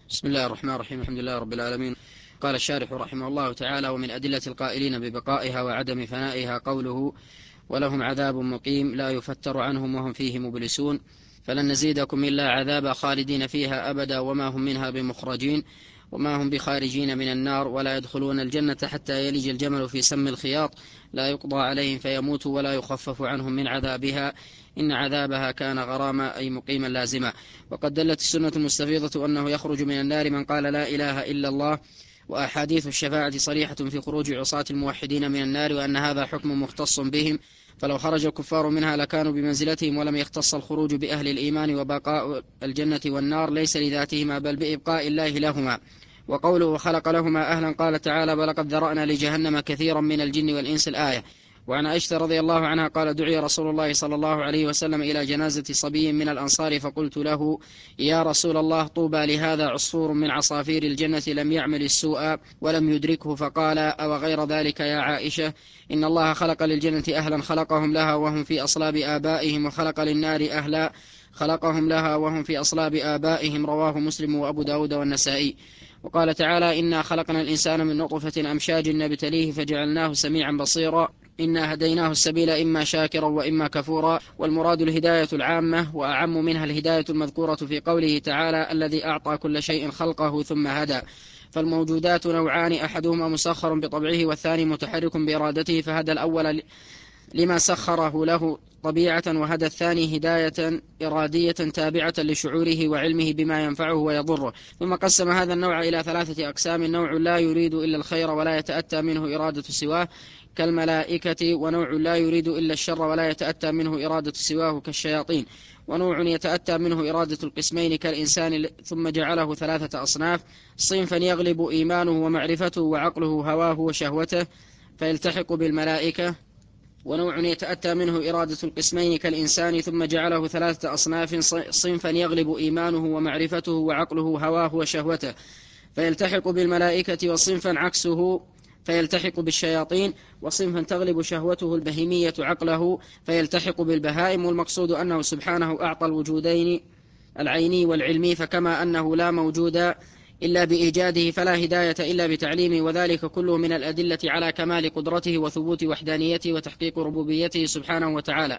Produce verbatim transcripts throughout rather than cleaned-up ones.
بسم الله الرحمن الرحيم. الحمد لله رب العالمين. قال الشارح رحمه الله تعالى: ومن أدلة القائلين ببقائها وعدم فنائها قوله: ولهم عذاب مقيم لا يفتر عنهم وهم فيه مبلسون، فلن نزيدكم إلا عذابا خالدين فيها أبدا وما هم منها بمخرجين وما هم بخارجين من النار ولا يدخلون الجنة حتى يلج الجمل في سم الخياط، لا يقضى عليهم فيموتوا ولا يخفف عنهم من عذابها، إن عذابها كان غراما أي مقيما لازما. وقد دلت السنة المستفيضة أنه يخرج من النار من قال لا إله إلا الله، وأحاديث الشفاعة صريحة في خروج عصاة الموحدين من النار، وأن هذا حكم مختص بهم، فلو خرج الكفار منها لكانوا بمنزلتهم، ولم يختص الخروج بأهل الإيمان. وبقاء الجنة والنار ليس لذاتهما بل بإبقاء الله لهما. وقوله وخلق لهما أهلا قال تعالى: ولقد ذرأنا لجهنم كثيرا من الجن والإنس، الآية. وعن عائشة رضي الله عنها قال: دعي رسول الله صلى الله عليه وسلم إلى جنازة صبي من الأنصار فقلت له: يا رسول الله، طوبى لهذا عصفور من عصافير الجنة لم يعمل السوء ولم يدركه. فقال: أو غير ذلك يا عائشة، إن الله خلق للجنة أهلا خلقهم لها وهم في أصلاب آبائهم، وخلق للنار أهلا خلقهم لها وهم في أصلاب آبائهم، رواه مسلم وأبو داود والنسائي. وقال تعالى: إنا خلقنا الإنسان من نطفة أمشاج نبتليه فجعلناه سميعا بصيرا، إنا هديناه السبيل إما شاكرا وإما كفورا. والمراد الهداية العامة، وأعم منها الهداية المذكورة في قوله تعالى: الذي أعطى كل شيء خلقه ثم هدى. فالموجودات نوعان: أحدهما مسخر بطبعه والثاني متحرك بإرادته، فهدى الأول لما سخره له طبيعة، وهدى الثاني هداية إرادية تابعة لشعوره وعلمه بما ينفعه ويضره. ثم قسم هذا النوع إلى ثلاثة أقسام: نوع لا يريد إلا الخير ولا يتأتى منه إرادة سواه كالملائكة، ونوع لا يريد إلا الشر ولا يتأتى منه إرادة سواه كالشياطين، ونوع يتأتى منه إرادة القسمين كالإنسان. ثم جعله ثلاثة أصناف: صنفا يغلب إيمانه ومعرفته وعقله هواه وشهوته فيلتحق بالملائكة، ونوع يتأتى منه إرادة القسمين كالإنسان. ثم جعله ثلاثة أصناف: صنفا يغلب إيمانه ومعرفته وعقله هواه وشهوته فيلتحق بالملائكة، وصنفا عكسه فيلتحق بالشياطين، وصنفا تغلب شهوته البهيمية عقله فيلتحق بالبهائم. والمقصود أنه سبحانه أعطى الوجودين العيني والعلمي، فكما أنه لا موجود إلا بإيجاده فلا هداية إلا بتعليمه، وذلك كله من الأدلة على كمال قدرته وثبوت وحدانيته وتحقيق ربوبيته سبحانه وتعالى.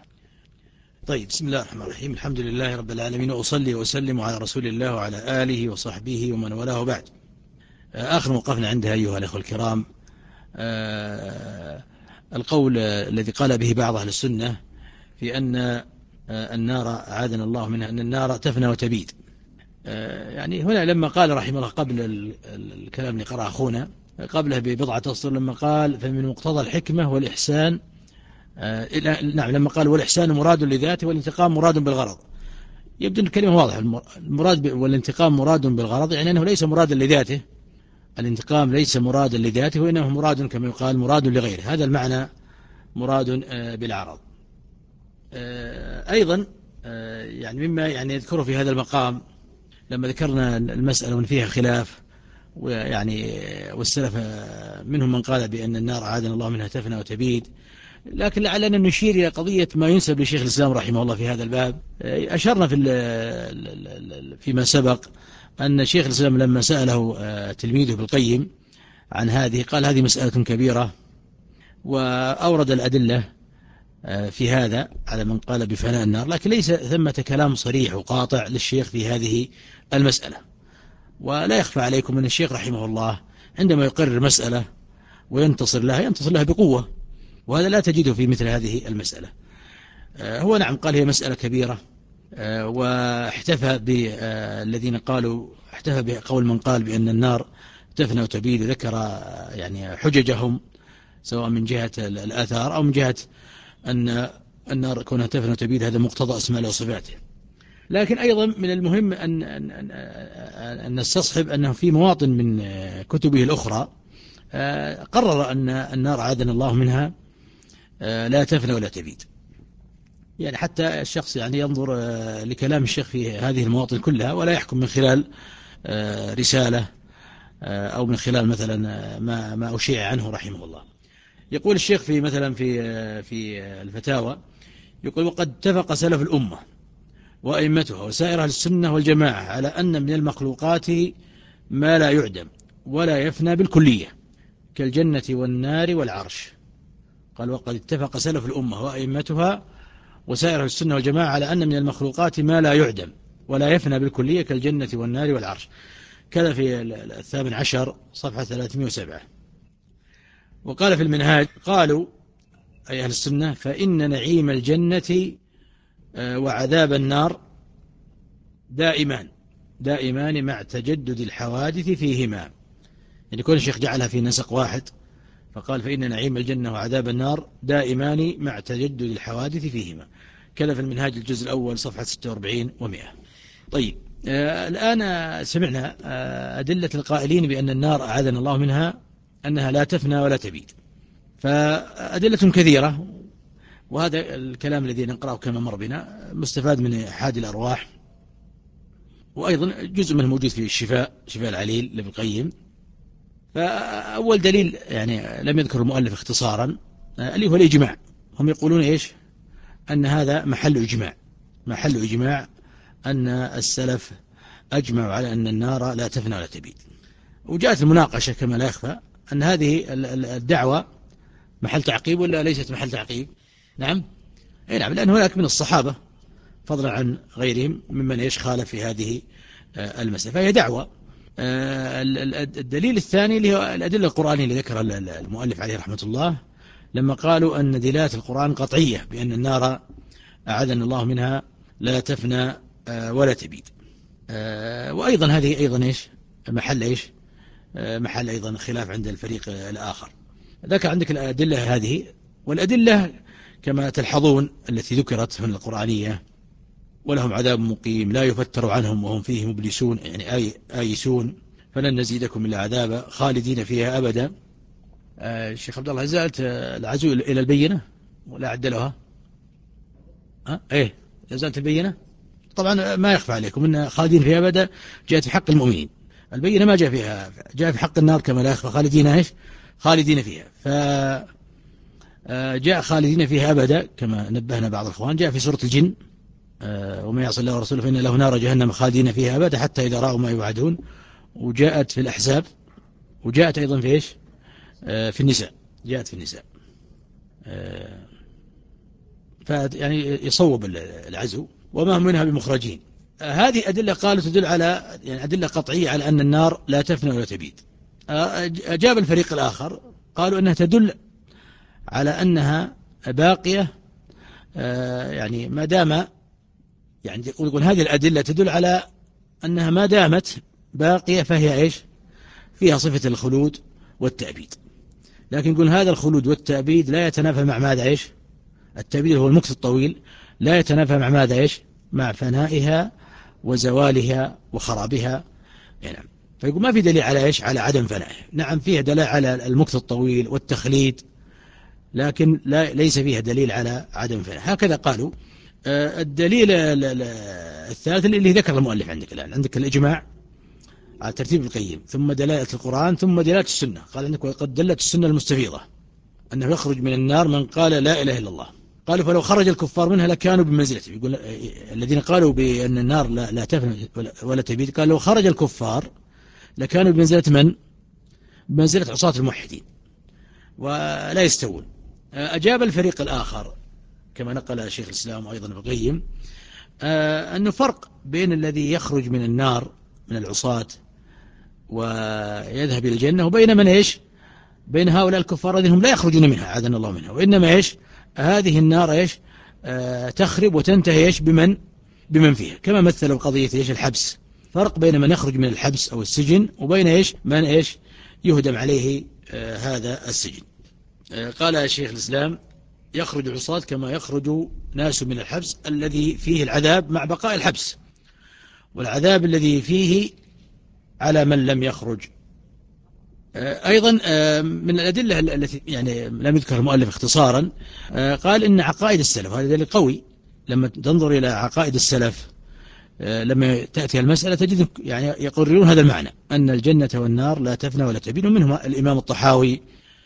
طيب، بسم الله الرحمن الرحيم. الحمد لله رب العالمين، وأصلي وسلم على رسول الله وعلى آله وصحبه ومن والاه، بعد. آخر موقفنا عندها أيها الأخوة الكرام آه القول الذي قال به بعض أهل السنة في أن آه النار أعاذنا الله منها، أن النار تفنى وتبيد. آه يعني هنا لما قال رحمه الله قبل الكلام اللي قرأ أخونا قبله ببضعة أسطر، لما قال فمن مقتضى الحكمة والإحسان، آه نعم لما قال والإحسان مراد لذاته والانتقام مراد بالغرض، يبدو أن الكلمة واضحة. المراد والانتقام مراد بالغرض، يعني أنه ليس مرادا لذاته، الانتقام ليس مرادا لذاته وإنه مراد كما يقال مراد لغيره، هذا المعنى مراد بالعرض. أيضا يعني مما يعني يذكره في هذا المقام لما ذكرنا المسألة وأن فيها خلاف، ويعني والسلف منهم من قال بأن النار أعاذنا الله منها تفنى وتبيد، لكن لعلنا نشير إلى قضية ما ينسب لشيخ الإسلام رحمه الله في هذا الباب. أشرنا في فيما سبق أن شيخ الإسلام لما سأله تلميذه بالقيم عن هذه قال هذه مسألة كبيرة، وأورد الأدلة في هذا على من قال بفناء النار، لكن ليس ثمة كلام صريح وقاطع للشيخ في هذه المسألة. ولا يخفى عليكم أن الشيخ رحمه الله عندما يقرر مسألة وينتصر لها ينتصر لها بقوة، وهذا لا تجده في مثل هذه المسألة. هو نعم قال هي مسألة كبيرة، واحتفى بالذين قالوا احتفى بقول من قال بأن النار تفنى وتبيد، ذكر يعني حججهم سواء من جهة الآثار أو من جهة أن النار كونها تفنى وتبيد هذا مقتضى أسماء الله وصفاته. لكن أيضا من المهم أن, أن, أن, أن نستصحب أنه في مواطن من كتبه الأخرى قرر أن النار عاذنا الله منها لا تفنى ولا تبيد، يعني حتى الشخص يعني ينظر لكلام الشيخ في هذه المواطن كلها ولا يحكم من خلال رسالة أو من خلال مثلا ما ما أشيع عنه رحمه الله. يقول الشيخ في مثلا في في الفتاوى، يقول وقد اتفق سلف الأمة وأئمتها وسائر أهل السنة والجماعة على أن من المخلوقات ما لا يعدم ولا يفنى بالكلية كالجنة والنار والعرش. قال وقد اتفق سلف الأمة وأئمتها وسائر السنة والجماعة على أن من المخلوقات ما لا يعدم ولا يفنى بالكلية كالجنة والنار والعرش. كذا في الثامن عشر صفحة ثلاثمائة وسبعة. وقال في المنهاج قالوا أي أهل السنة فإن نعيم الجنة وعذاب النار دائمان دائمان مع تجدد الحوادث فيهما. يعني كل الشيخ جعلها في نسق واحد فقال فإن نعيم الجنة وعذاب النار دائمان مع تجدد الحوادث فيهما. كذا في المنهاج الجزء الأول صفحة ستة وأربعين ومئة. طيب آه الآن سمعنا آه أدلة القائلين بأن النار أعاذنا الله منها أنها لا تفنى ولا تبيد، فأدلة كثيرة، وهذا الكلام الذي نقرأه كما مر بنا مستفاد من أحد الأرواح، وأيضا جزء منه موجود في الشفاء شفاء العليل لابن القيم. فأول دليل يعني لم يذكر المؤلف اختصارا اللي هو الإجماع. هم يقولون إيش؟ أن هذا محل إجماع محل إجماع أن السلف أجمعوا على أن النار لا تفنى ولا تبيد. وجاءت المناقشة كما لا يخفى أن هذه الدعوة محل تعقيب ولا ليست محل تعقيب؟ نعم أي نعم، لأن هناك من الصحابة فضلا عن غيرهم ممن إيش خالف في هذه المسألة، فهي دعوة. الدليل الثاني اللي هو الأدلة القرآنية اللي ذكر المؤلف عليه رحمة الله لما قالوا أن دلالات القرآن قطعية بأن النار أعاذنا الله منها لا تفنى ولا تبيد. وأيضا هذه أيضا إيش محل إيش محل أيضا خلاف عند الفريق الآخر. ذكر عندك الأدلة هذه، والأدلة كما تلحظون التي ذكرت من القرآنية ولهم عذاب مقيم لا يفتر عنهم وهم فيه مبلسون، يعني آي آيسون فلن نزيدكم إلا عذابا خالدين فيها أبدا. آه الشيخ عبد الله زالت العزو إلى البينة ولا عدلوها؟ أه؟ إيه زالت البينة. طبعا ما يخفى عليكم أن خالدين فيها أبدا جاءت في حق المؤمنين، البينة ما جاء فيها، جاء في حق النار كما لا يخفى خالدين إيش خالدين فيها. ف جاء خالدين فيها أبدا كما نبهنا بعض الأخوان، جاء في سورة الجن وما يعصي الله ورسوله فإن له نار جهنم خالدين فيها أبدا حتى إذا رأوا ما يوعدون. وجاءت في الأحزاب، وجاءت أيضا في إيش في النساء، جاءت في النساء. فيعني يصوب العزو وما هم منها بمخرجين. هذه أدلة قالوا تدل على يعني أدلة قطعية على أن النار لا تفنى ولا تبيد. أجاب الفريق الآخر قالوا أنها تدل على أنها باقية، يعني ما دام يعني يقول هذه الأدلة تدل على أنها ما دامت باقية فهي إيش فيها صفة الخلود والتأبيد. لكن يقول هذا الخلود والتأبيد لا يتنافى مع ماذا إيش التأبيد هو المكث الطويل، لا يتنافى مع ماذا إيش مع فنائها وزوالها وخرابها. يعني فيقول ما في دليل على إيش على عدم فنائها. نعم فيها دليل على المكث الطويل والتخليد، لكن لا ليس فيها دليل على عدم فنائها. هكذا قالوا. الدليل الثالث اللي ذكر المؤلف عندك الآن، عندك الإجماع على ترتيب القيم، ثم دلالة القرآن، ثم دلالة السنة. قال عندك وقد دلت السنة المستفيضة أنه يخرج من النار من قال لا إله إلا الله. قالوا فلو خرج الكفار منها لكانوا بمنزلته. يقول الذين قالوا بأن النار لا, لا تفنى ولا تبيد، قال لو خرج الكفار لكانوا بمنزلة من؟ بمنزلة عصاة الموحدين ولا يستوون. أجاب الفريق الآخر كما نقل شيخ الإسلام وأيضا ابن القيم أنه فرق بين الذي يخرج من النار من العصاة ويذهب إلى الجنة وبين من إيش بين هؤلاء الكفار الذين هم لا يخرجون منها عاذنا الله منها، وإنما إيش هذه النار إيش آه تخرب وتنتهي إيش بمن بمن فيها. كما مثلوا قضية إيش الحبس، فرق بين من يخرج من الحبس أو السجن وبين إيش من إيش يهدم عليه آه هذا السجن. آه قال شيخ الإسلام يخرج العصاة كما يخرج ناس من الحبس الذي فيه العذاب مع بقاء الحبس، والعذاب الذي فيه على من لم يخرج. أيضا من الأدلة التي يعني لم يذكر المؤلف اختصارا قال إن عقائد السلف، هذا دليل قوي لما تنظر إلى عقائد السلف لما تأتي المسألة تجد يعني يقررون هذا المعنى أن الجنة والنار لا تفنى ولا تبيد. منهم الإمام الطحاوي،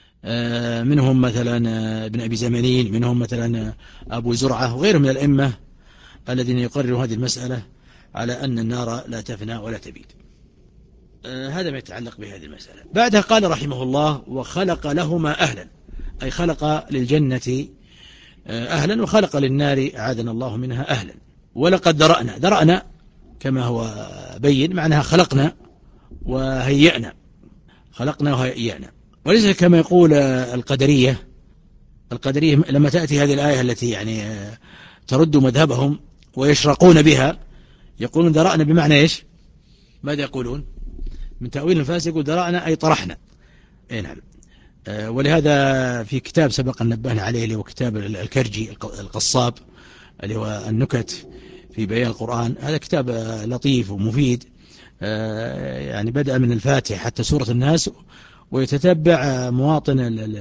منهم مثلا ابن أبي زمانين، منهم مثلا أبو زرعة وغيرهم من الأئمة الذين يقرروا هذه المسألة على أن النار لا تفنى ولا تبيد. آه هذا ما يتعلق بهذه المسألة. بعدها قال رحمه الله: وخلق لهما أهلا، أي خلق للجنة أهلا وخلق للنار أعاذنا الله منها أهلا. ولقد درأنا، درأنا كما هو بين معناها خلقنا وهيئنا، خلقنا وهيئنا، وليس كما يقول القدرية. القدرية لما تأتي هذه الآية التي يعني ترد مذهبهم ويشرقون بها يقولون درأنا بمعنى إيش؟ ماذا يقولون؟ من تأويل الفاسد يقول درأنا أي طرحنا. أي نعم. ولهذا في كتاب سبق أن نبهنا عليه اللي هو كتاب الكرجي القصاب اللي هو النكت في بيان القرآن، هذا كتاب لطيف ومفيد، يعني بدأ من الفاتحة حتى سورة الناس ويتتبع مواطن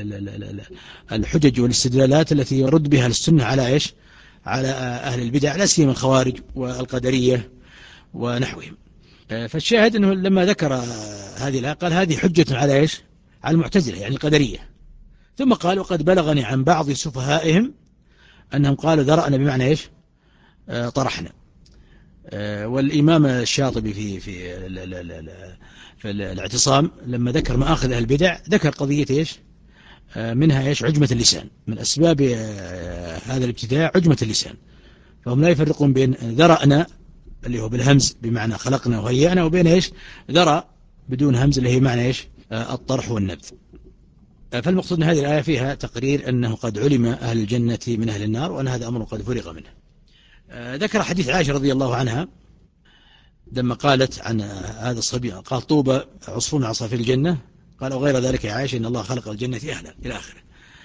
الحجج والاستدلالات التي يرد بها السنة على إيش؟ على أهل البدع لا سيما الخوارج والقدرية ونحوهم. فالشاهد أنه لما ذكر هذه الآية قال هذه حجة على إيش؟ على المعتزلة يعني القدرية. ثم قال: وقد بلغني عن بعض سفهائهم أنهم قالوا ذرأنا بمعنى إيش؟ آه طرحنا. آه والإمام الشاطبي في في في الاعتصام لما ذكر مآخذ أهل البدع ذكر قضية إيش؟ آه منها إيش؟ عجمة اللسان. من أسباب آه هذا الابتداع عجمة اللسان، فهم لا يفرقون بين ذرأنا اللي هو بالهمز بمعنى خلقنا وهيئنا وبين إيش؟ ذرأ بدون همز اللي هي معنى إيش؟ الطرح والنبذ. فالمقصود أن هذه الآية فيها تقرير أنه قد علم أهل الجنة من أهل النار وأن هذا أمر قد فرغ منه. ذكر حديث عائشة رضي الله عنها لما قالت عن هذا الصبي قال: طوبى عصفور من عصافير الجنة، قال: وغير ذلك يا عائشة إن الله خلق الجنة أهلا إلى آخره.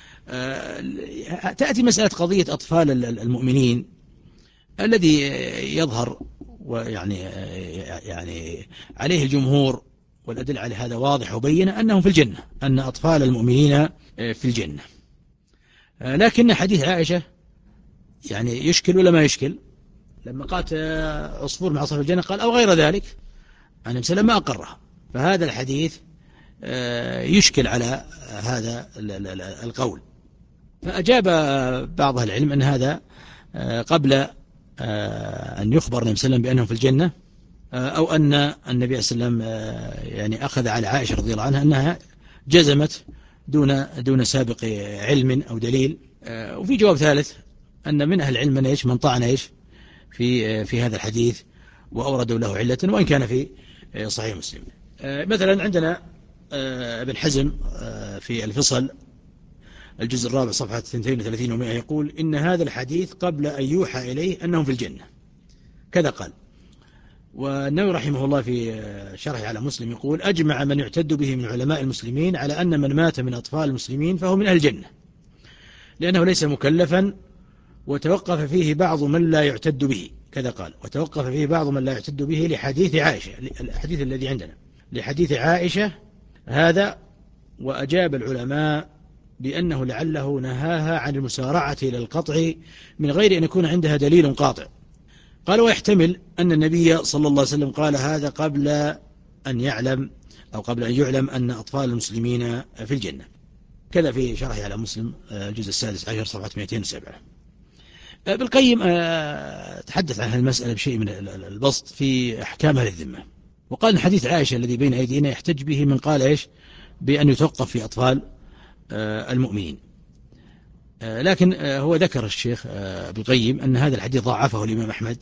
تأتي مسألة قضية أطفال المؤمنين الذي يظهر ويعني يعني عليه الجمهور والأدلة على هذا واضح وبين أنهم في الجنة، أن أطفال المؤمنين في الجنة. لكن حديث عائشة يعني يشكل ولا ما يشكل؟ لما قالت عصفور من عصافير الجنة قال: أو غير ذلك، أنا مثلا ما أقرها. فهذا الحديث يشكل على هذا القول. فأجاب بعض أهل العلم أن هذا قبل أن يخبر النبي صلى الله عليه وسلم بأنهم في الجنة، أو أن النبي صلى الله عليه وسلم يعني أخذ على عائشة رضي الله عنها أنها جزمت دون دون سابق علم أو دليل. وفي جواب ثالث أن من أهل العلم من إيش؟ من طعن إيش في في هذا الحديث وأوردوا له علة وإن كان في صحيح مسلم. مثلا عندنا ابن حزم في الفصل الجزء الرابع صفحة اثنين وثلاثين ومئة يقول: إن هذا الحديث قبل أن يوحى إليه أنهم في الجنة، كذا قال. والنووي رحمه الله في شرحه على مسلم يقول: أجمع من يعتد به من علماء المسلمين على أن من مات من أطفال المسلمين فهو من أهل الجنة، لأنه ليس مكلفا، وتوقف فيه بعض من لا يعتد به، كذا قال. وتوقف فيه بعض من لا يعتد به لحديث عائشة، الحديث الذي عندنا لحديث عائشة هذا. وأجاب العلماء بأنه لعله نهاها عن المسارعة إلى القطع من غير أن يكون عندها دليل قاطع. قال: ويحتمل أن النبي صلى الله عليه وسلم قال هذا قبل أن يعلم أو قبل أن يعلم أن أطفال المسلمين في الجنة، كذا في شرحه على مسلم الجزء السادس عشر صفحة مئتين وسبعة. ابن القيم تحدث عن المسألة بشيء من البسط في أحكام أهل الذمة، وقال إن حديث عائشة الذي بين أيدينا يحتج به من قال إيش بأن يتوقف في أطفال المؤمنين. لكن هو ذكر الشيخ ابن القيم أن هذا الحديث ضعفه الإمام أحمد،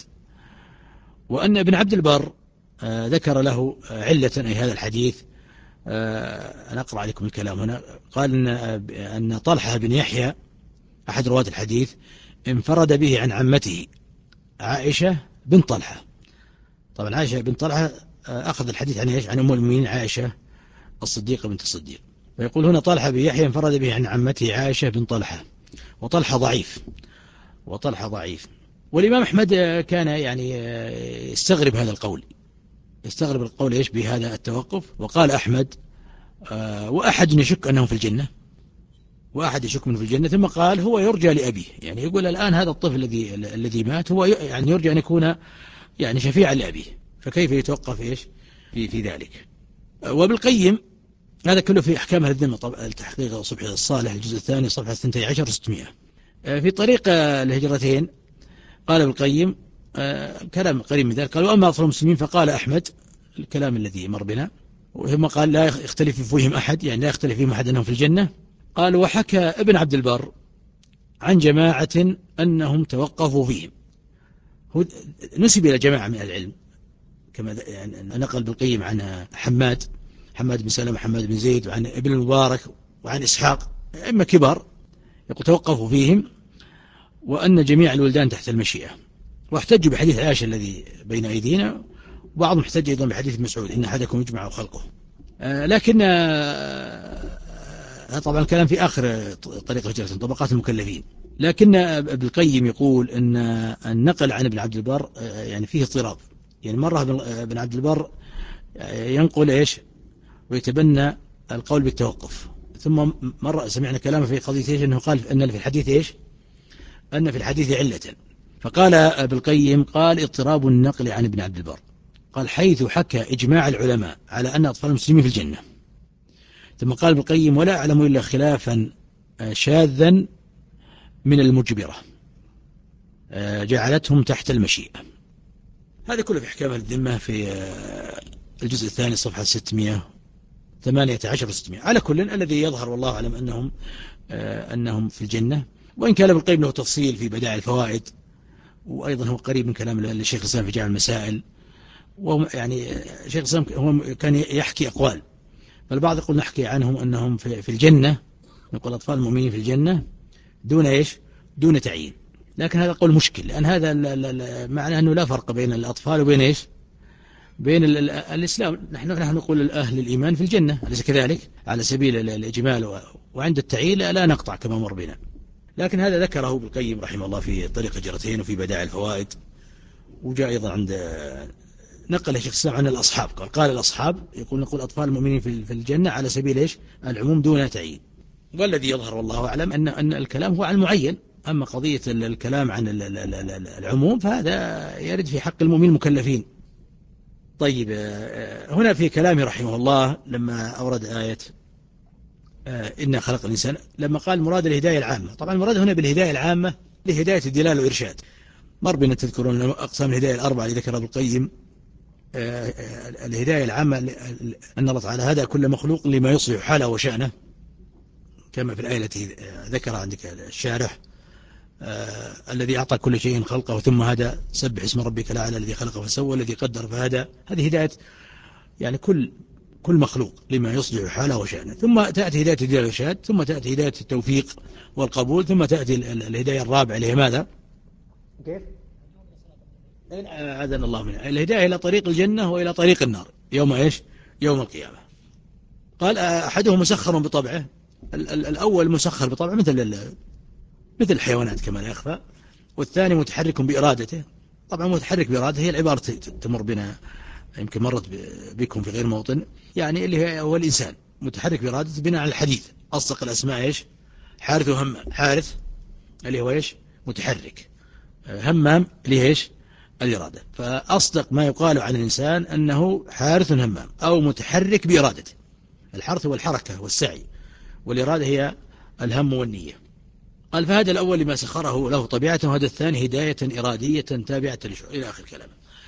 وأن ابن عبد البر ذكر له علة أي هذا الحديث. أنا أقرأ عليكم الكلام هنا. قال أن أن طلحة بن يحيى أحد رواة الحديث انفرد به عن عمته عائشة بن طلحة. طبعا عائشة بن طلحة أخذ الحديث عن إيش؟ عن أم المؤمنين عائشة الصديقة بنت الصديق. فيقول هنا طلحة بن يحيى انفرد به عن عمته عائشة بن طلحة، وطلحة ضعيف وطلحة ضعيف والإمام أحمد كان يعني يستغرب هذا القول، يستغرب القول إيش بهذا التوقف. وقال أحمد: وأحد يشك أنهم في الجنة، وأحد يشك منه في الجنة. ثم قال: هو يرجى لأبيه، يعني يقول الآن هذا الطفل الذي الذي مات هو يعني يرجى أن يكون يعني شفيعا لأبيه، فكيف يتوقف إيش في في ذلك. وبالقيم هذا كله في أحكام الذمة، طبعا التحقيق صبحي الصالح الجزء الثاني صفحة اثنتي عشر وستمائة. في طريق الهجرتين قال ابن القيم كلام قريب من ذلك، قال: وأما أطفال المسلمين فقال أحمد الكلام الذي مر بنا ثم قال لا يختلف فيهم أحد، يعني لا يختلف فيهم أحد أنهم في الجنة. قال وحكى ابن عبد البر عن جماعة أنهم توقفوا فيهم، نسب إلى جماعة من العلم كما يعني نقل ابن القيم عن حماد حماد بن سلمة حماد بن زيد وعن ابن المبارك وعن إسحاق أئمة كبار يقول توقفوا فيهم، وأن جميع الولدان تحت المشيئة. واحتجوا بحديث عائشة الذي بين أيدينا، وبعضهم احتج أيضا بحديث مسعود إن أحدكم يجمع خلقه. آه لكن آه طبعا الكلام في آخر طريق هجرة طبقات المكلفين. لكن ابن القيم يقول أن النقل عن ابن عبد البر آه يعني فيه اضطراب، يعني مرة ابن عبد البر ينقل إيش ويتبنى القول بالتوقف، ثم مرة سمعنا كلامه في قضية إيش أنه قال أن في الحديث إيش أن في الحديث علة. فقال ابن القيم قال اضطراب النقل عن ابن عبد البر، قال حيث حكى إجماع العلماء على أن أطفال المسلمين في الجنة. ثم قال ابن القيم ولا أعلم إلا خلافا شاذا من المجبرة جعلتهم تحت المشيئة. هذا كله في أحكام الذمة في الجزء الثاني صفحة ستمائة وثمانية عشر وستمائة. على كل الذي يظهر والله أعلم أنهم أنهم في الجنة، وإن كان ابن القيم له تفصيل في بدائع الفوائد، وأيضا هو قريب من كلام الشيخ الإسلام في جامع المسائل. ويعني شيخ الإسلام هو كان يحكي أقوال، فالبعض يقول نحكي عنهم أنهم في الجنة، نقول أطفال المؤمنين في الجنة دون إيش دون تعيين. لكن هذا قول مشكل، لأن هذا معناه أنه لا فرق بين الأطفال وبين إيش بين الإسلام. نحن نحن نقول أهل الإيمان في الجنة، أليس كذلك على سبيل الإجمال، وعند التعيين لا نقطع كما مر بنا. لكن هذا ذكره ابن القيم رحمه الله في طريق هجرتين وفي بدائع الفوائد. وجاء أيضا عند نقل الشيخ الإسلام عن الأصحاب، قال قال الأصحاب يقول نقول أطفال المؤمنين في الجنة على سبيل إيش العموم دون تعيين. والذي يظهر والله أعلم أن أن الكلام هو عن المعين، أما قضية الكلام عن العموم فهذا يرد في حق المؤمنين المكلفين. طيب هنا في كلامه رحمه الله لما أورد آية إن خلق الإنسان، لما قال مراد الهداية العامة، طبعا المراد هنا بالهداية العامة لهداية الدلالة والإرشاد. مر بنا تذكرون أقسام الهداية الأربعة اللي ذكر ابن القيم. الهداية العامة أن الله تعالى هدى كل مخلوق لما يصلح حاله وشأنه، كما في الآية التي ذكر عندك الشارح آه الذي أعطى كل شيء خلقه ثم هدى سبح اسم ربك الأعلى الذي خلق فسوى الذي قدر فهدى. هذه هداية يعني كل كل مخلوق لما يصلح حاله وشأنه. ثم تأتي هداية الدلالة والإرشاد، ثم تأتي هداية التوفيق والقبول، ثم تأتي الهداية الرابعة اللي هي ماذا؟ كيف؟ أعاذنا الله منها، الهداية إلى طريق الجنة وإلى طريق النار يوم إيش؟ يوم القيامة. قال أحدهم مسخر بطبعه، الأول مسخر بطبعه مثل مثل الحيوانات كما لا يخفى، والثاني متحرك بإرادته. طبعا متحرك بإرادته هي العبارة تمر بنا يمكن مرت بكم في غير موطن، يعني اللي هو الإنسان متحرك بإرادته بناء على الحديث. أصدق الأسماء إيش؟ حارث وهمام. حارث اللي هو إيش؟ متحرك، همام اللي هي إيش؟ الإرادة. فأصدق ما يقال عن الإنسان أنه حارث همام أو متحرك بإرادته. الحرث هو الحركة والسعي، والإرادة هي الهم والنية. قال فهذا الأول لما سخره له طبيعته، وهذا الثاني هداية إرادية تابعة للشعور إلى آخر كلامه.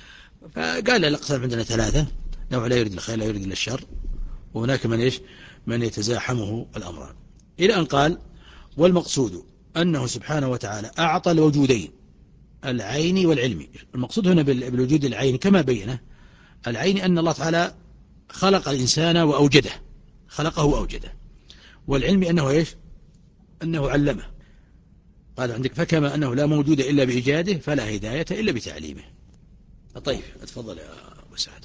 فقال الأقسام عندنا ثلاثة: نوع لا يريد الخير لا يريد إلا الشر، وهناك من إيش؟ من يتزاحمه الأمران، إلى أن قال والمقصود أنه سبحانه وتعالى أعطى الوجودين العيني والعلمي. المقصود هنا بالوجود العيني كما بينه، العيني أن الله تعالى خلق الإنسان وأوجده، خلقه وأوجده، والعلمي أنه إيش؟ أنه علمه. قال عندك فكما أنه لا موجود إلا بإيجاده فلا هداية إلا بتعليمه. طيب اتفضل يا أبو سعد.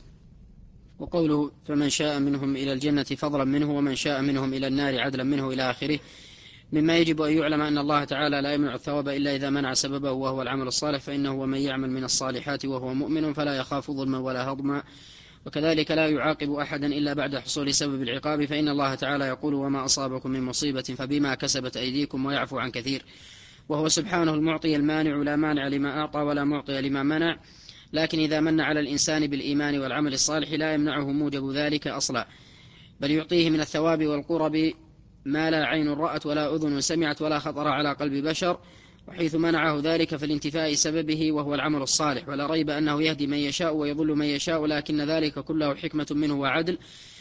وقوله فمن شاء منهم إلى الجنة فضلا منه ومن شاء منهم إلى النار عدلا منه إلى آخره، مما يجب أن يعلم أن الله تعالى لا يمنع الثواب إلا إذا منع سببه وهو العمل الصالح، فإنه ومن يعمل من الصالحات وهو مؤمن فلا يخاف ظلما ولا هضما. وكذلك لا يعاقب أحدا إلا بعد حصول سبب العقاب، فإن الله تعالى يقول وما أصابكم من مصيبة فبما كسبت أيديكم ويعفو عن كثير، وهو سبحانه المعطي المانع لا مانع لما أعطى ولا معطي لما منع. لكن إذا من على الإنسان بالإيمان والعمل الصالح لا يمنعه موجب ذلك أصلا، بل يعطيه من الثواب والقرب ما لا عين رأت ولا أذن سمعت ولا خطر على قلب بشر، وحيث منعه ذلك فالانتفاء سببه وهو العمل الصالح. ولا ريب أنه يهدي من يشاء ويضل من يشاء، لكن ذلك كله حكمة منه وعدل،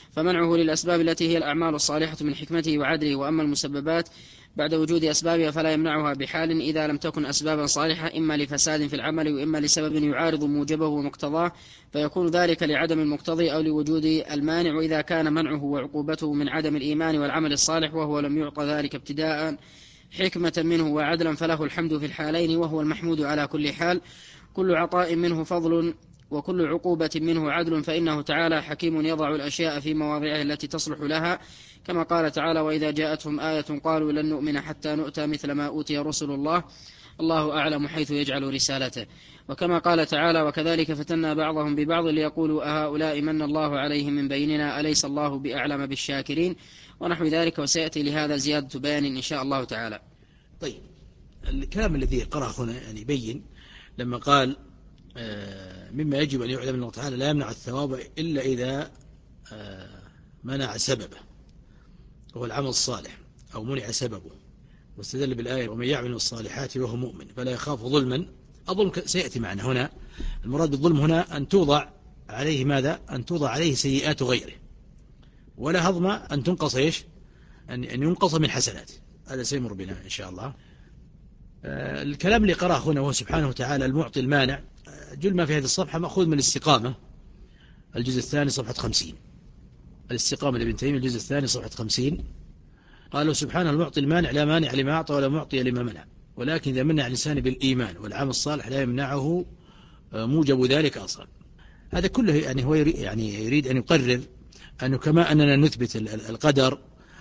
فمنعه للأسباب التي هي الأعمال الصالحة من حكمته وعدله. وأما المسببات بعد وجود أسبابها فلا يمنعها بحال إذا لم تكن أسبابا صالحة، إما لفساد في العمل وإما لسبب يعارض موجبه ومقتضاه، فيكون ذلك لعدم المقتضي أو لوجود المانع. وإذا كان منعه وعقوبته من عدم الإيمان والعمل الصالح وهو لم يعط ذلك ابتداء حكمة منه وعدلا فله الحمد في الحالين، وهو المحمود على كل حال. كل عطاء منه فضل وكل عقوبة منه عدل، فإنه تعالى حكيم يضع الأشياء في مواضعها التي تصلح لها، كما قال تعالى: وإذا جاءتهم آية قالوا لن نؤمن حتى نؤتى مثل ما أوتي رسل الله الله أعلم حيث يجعل رسالته. وكما قال تعالى: وكذلك فتنا بعضهم ببعض ليقولوا أهؤلاء من الله عليهم من بيننا أليس الله بأعلم بالشاكرين، ونحو ذلك. وسيأتي لهذا زيادة بيان إن شاء الله تعالى. طيب، الكلام الذي قرأه هنا يعني يبين لما قال مما يجب أن يعلم الله تعالى لا يمنع الثواب إلا إذا منع سببه وهو العمل الصالح أو منع سببه، واستدل بالآية: ومن يعمل الصالحات وهو مؤمن فلا يخاف ظلما. الظلم سيأتي معنا هنا. المراد بالظلم هنا أن توضع عليه ماذا؟ أن توضع عليه سيئات غيره، ولا هضم أن تنقص إيش؟ أن ينقص من حسنات. هذا سيمر بنا إن شاء الله. الكلام اللي قرأه هنا وهو سبحانه وتعالى المعطي المانع، جل ما في هذه الصفحة مأخوذ من الاستقامة الجزء الثاني صفحة خمسين. الاستقامة لابن تيمية الجزء الثاني صفحة خمسين. قالوا سبحانه المعطي المانع لا مانع لما أعطى ولا معطي لما منع، ولكن إذا منع الإنسان بالإيمان والعمل الصالح لا يمنعه موجب ذلك أصلا. هذا كله يعني هو يريد, يعني يريد أن يقرر أنه كما أننا نثبت القدر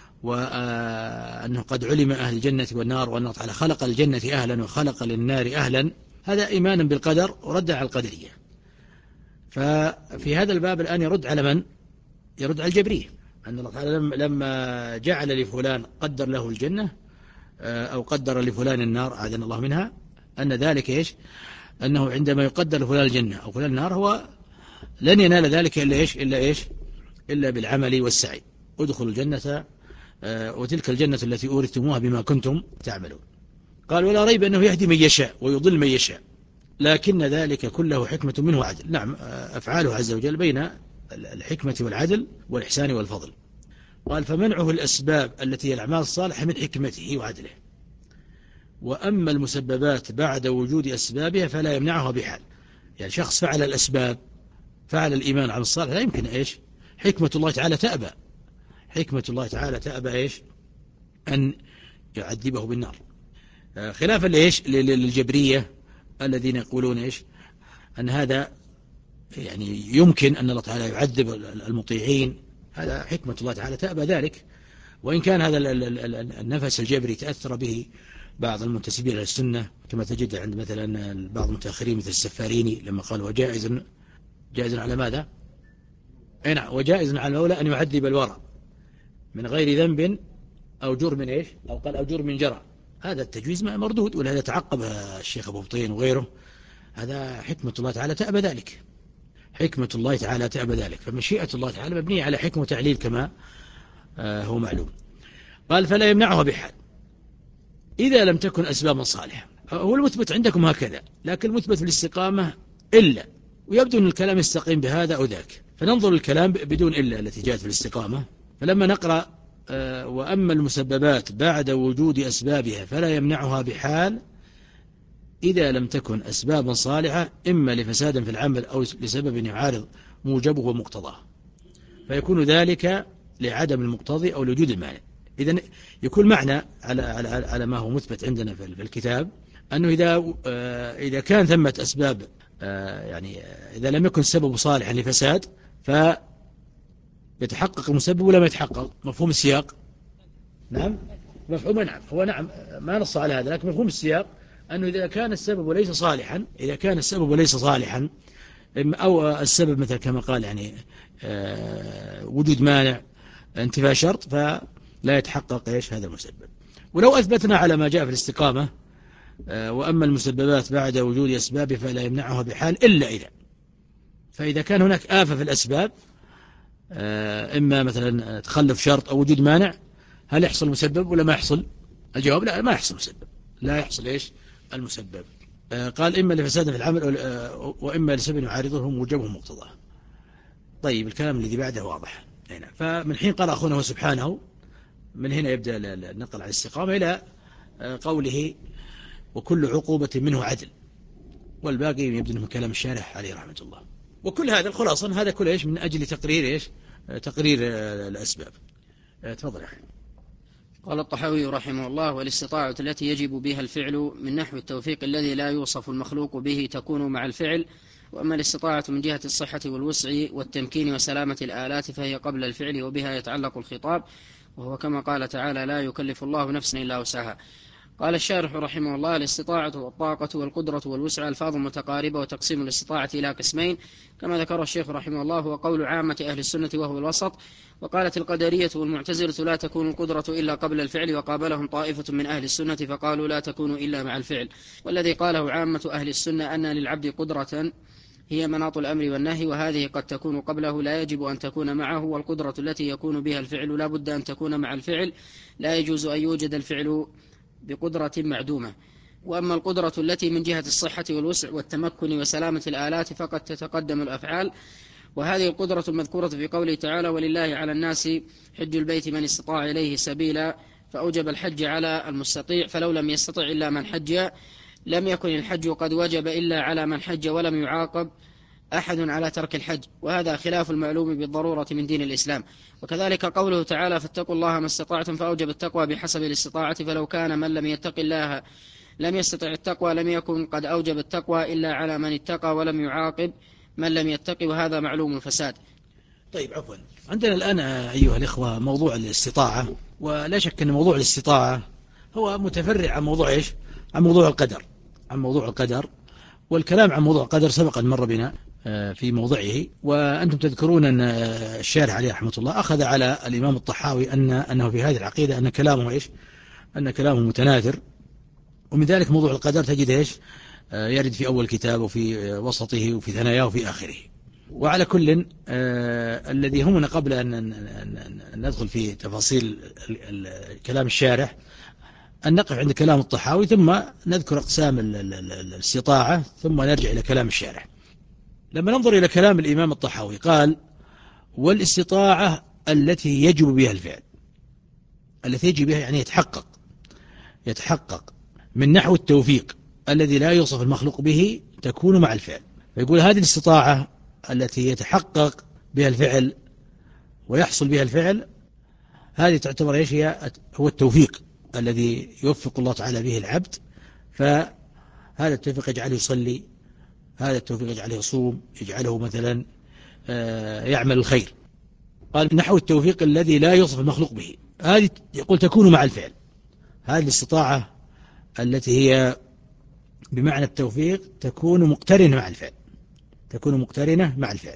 وأنه قد علم أهل الجنة والنار وأن الله تعالى خلق الجنة أهلا وخلق للنار أهلا، هذا إيمانا بالقدر ورد على القدرية. ففي هذا الباب الآن يرد على من؟ يرد على الجبرية، أن الله تعالى لما جعل لفلان قدر له الجنة أو قدر لفلان النار أعاذنا الله منها، أن ذلك إيش؟ أنه عندما يقدر لفلان الجنة أو فلان النار هو لن ينال ذلك إلا إيش؟ إلا إيش؟ إلا بالعمل والسعي. ادخلوا الجنة وتلك الجنة التي أورثتموها بما كنتم تعملون. قال ولا ريب أنه يهدي من يشاء ويضل من يشاء، لكن ذلك كله حكمة منه وعدل. نعم، أفعاله عز وجل بين الحكمة والعدل والإحسان والفضل. قال فمنعه الأسباب التي هي الأعمال الصالحة من حكمته وعدله، وأما المسببات بعد وجود أسبابها فلا يمنعها بحال. يعني شخص فعل الأسباب، فعل الإيمان على الصالح، لا يمكن إيش؟ حكمة الله تعالى تأبى حكمة الله تعالى تأبى إيش؟ أن يعذبه بالنار، خلافا لإيش؟ للجبرية الذين يقولون إيش؟ أن هذا يعني يمكن أن الله تعالى يعذب المطيعين، هذا حكمة الله تعالى تأبى ذلك. وإن كان هذا النفس الجبري تأثر به بعض المنتسبين إلى السنة، كما تجد عند مثلا بعض المتأخرين مثل السفاريني لما قال وجائز جائز على ماذا؟ أي نعم، وجائز على المولى أن يعذب الورى من غير ذنب أو جرم إيش؟ أو قال أو جرم جرى. هذا التجويز مردود، ولهذا تعقب الشيخ أبو بطين وغيره. هذا حكمة الله تعالى تأبى ذلك، حكمة الله تعالى تأبى ذلك. فمشيئة الله تعالى مبنية على حكمة وتعليل كما هو معلوم. قال فلا يمنعها بحال إذا لم تكن أسبابا صالحة. هو المثبت عندكم هكذا، لكن المثبت في الاستقامة إلا، ويبدو أن الكلام يستقيم بهذا أو ذاك، فننظر الكلام بدون إلا التي جاءت في الاستقامة. فلما نقرأ وأما المسببات بعد وجود أسبابها فلا يمنعها بحال إذا لم تكن أسبابا صالحة، إما لفساد في العمل أو لسبب يعارض موجبه ومقتضاه، فيكون ذلك لعدم المقتضي أو لوجود المانع. إذن يكون معنى على, على, على ما هو مثبت عندنا في الكتاب أنه إذا, إذا كان ثمة أسباب، يعني إذا لم يكن السبب صالحا لفساد فيتحقق المسبب ولا ما يتحقق. مفهوم السياق؟ نعم مفهوم. نعم هو نعم ما نص على هذا، لكن مفهوم السياق أنه إذا كان السبب ليس صالحا إذا كان السبب ليس صالحا أو السبب مثل كما قال يعني وجود مانع انتفاء شرط، فلا يتحقق إيش هذا المسبب. ولو أثبتنا على ما جاء في الاستقامة وأما المسببات بعد وجود أسباب فلا يمنعها بحال إلا إذا، فإذا كان هناك آفة في الأسباب إما مثلا تخلف شرط أو وجود مانع، هل يحصل مسبب ولا ما يحصل؟ الجواب لا، ما يحصل مسبب، لا يحصل إيش المسبب. قال إما لفساد في العمل وإما لسبب يعارضه موجبه مقتضاه. طيب الكلام الذي بعده واضح. هنا. فمن حين قال أخونا سبحانه، من هنا يبدأ النقل على الاستقامة إلى قوله وكل عقوبة منه عدل، والباقي يبدأ من كلام الشارح عليه رحمة الله. وكل هذا الخلاصة هذا كله إيش؟ من أجل تقرير إيش؟ تقرير الأسباب. تفضل يا أخي. قال الطحاوي رحمه الله: والاستطاعة التي يجب بها الفعل من نحو التوفيق الذي لا يوصف المخلوق به تكون مع الفعل. وأما الاستطاعة من جهة الصحة والوسع والتمكين وسلامة الآلات فهي قبل الفعل، وبها يتعلق الخطاب، وهو كما قال تعالى: لا يكلف الله نفسا إلا وسعها. قال الشارح رحمه الله: الاستطاعة والطاقة والقدرة والوسع ألفاظ متقاربة، وتقسيم الاستطاعة إلى قسمين كما ذكر الشيخ رحمه الله، هو قول عامة أهل السنة وهو الوسط. وقالت القدرية والمعتزلة: لا تكون القدرة إلا قبل الفعل، وقابلهم طائفة من أهل السنة فقالوا: لا تكون إلا مع الفعل. والذي قاله عامة أهل السنة أن للعبد قدرة هي مناط الأمر والنهي، وهذه قد تكون قبله لا يجب أن تكون معه، والقدرة التي يكون بها الفعل لا بد أن تكون مع الفعل، لا يجوز أن يوجد الفعل بقدرة معدومة. وأما القدرة التي من جهة الصحة والوسع والتمكن وسلامة الآلات فقد تتقدم الأفعال، وهذه القدرة المذكورة في قوله تعالى: ولله على الناس حج البيت من استطاع إليه سبيلا، فأوجب الحج على المستطيع، فلو لم يستطع إلا من حج لم يكن الحج قد وجب إلا على من حج، ولم يعاقب أحد على ترك الحج، وهذا خلاف المعلوم بالضرورة من دين الإسلام. وكذلك قوله تعالى: فاتقوا الله ما استطعتم، فأوجب التقوى بحسب الاستطاعة، فلو كان من لم يتق الله لم يستطع التقوى لم يكن قد أوجب التقوى إلا على من اتقى، ولم يعاقب من لم يتق، وهذا معلوم الفساد. طيب عفوا، عندنا الآن أيها الإخوة موضوع الاستطاعة، ولا شك أن موضوع الاستطاعة هو متفرع عن موضوع إيش؟ عن موضوع القدر، عن موضوع القدر. والكلام عن موضوع القدر سبق أن مر بنا في موضعه، وأنتم تذكرون أن الشارح عليه رحمة الله أخذ على الإمام الطحاوي أن أنه في هذه العقيدة أن كلامه إيش؟ أن كلامه متناثر. ومن ذلك موضوع القدر تجد إيش؟ يرد في أول كتاب وفي وسطه وفي ثناياه وفي آخره. وعلى كل آه الذي همنا قبل أن, أن, أن, أن ندخل في تفاصيل كلام الشارح أن نقف عند كلام الطحاوي، ثم نذكر أقسام الاستطاعة، ثم نرجع إلى كلام الشارح. لما ننظر إلى كلام الإمام الطحاوي قال: والاستطاعة التي يجب بها الفعل، التي يجب بها يعني يتحقق يتحقق من نحو التوفيق الذي لا يوصف المخلوق به تكون مع الفعل. فيقول هذه الاستطاعة التي يتحقق بها الفعل ويحصل بها الفعل، هذه تعتبر ايش؟ هي هو التوفيق الذي يوفق الله تعالى به العبد، فهذا التوفيق يجعله يصلي، هذا التوفيق يجعله يصوم، يجعله مثلا يعمل الخير. قال نحو التوفيق الذي لا يوصف المخلوق به، هذه يقول تكون مع الفعل. هذه الاستطاعة التي هي بمعنى التوفيق تكون مقترنة مع الفعل، تكون مقترنة مع الفعل.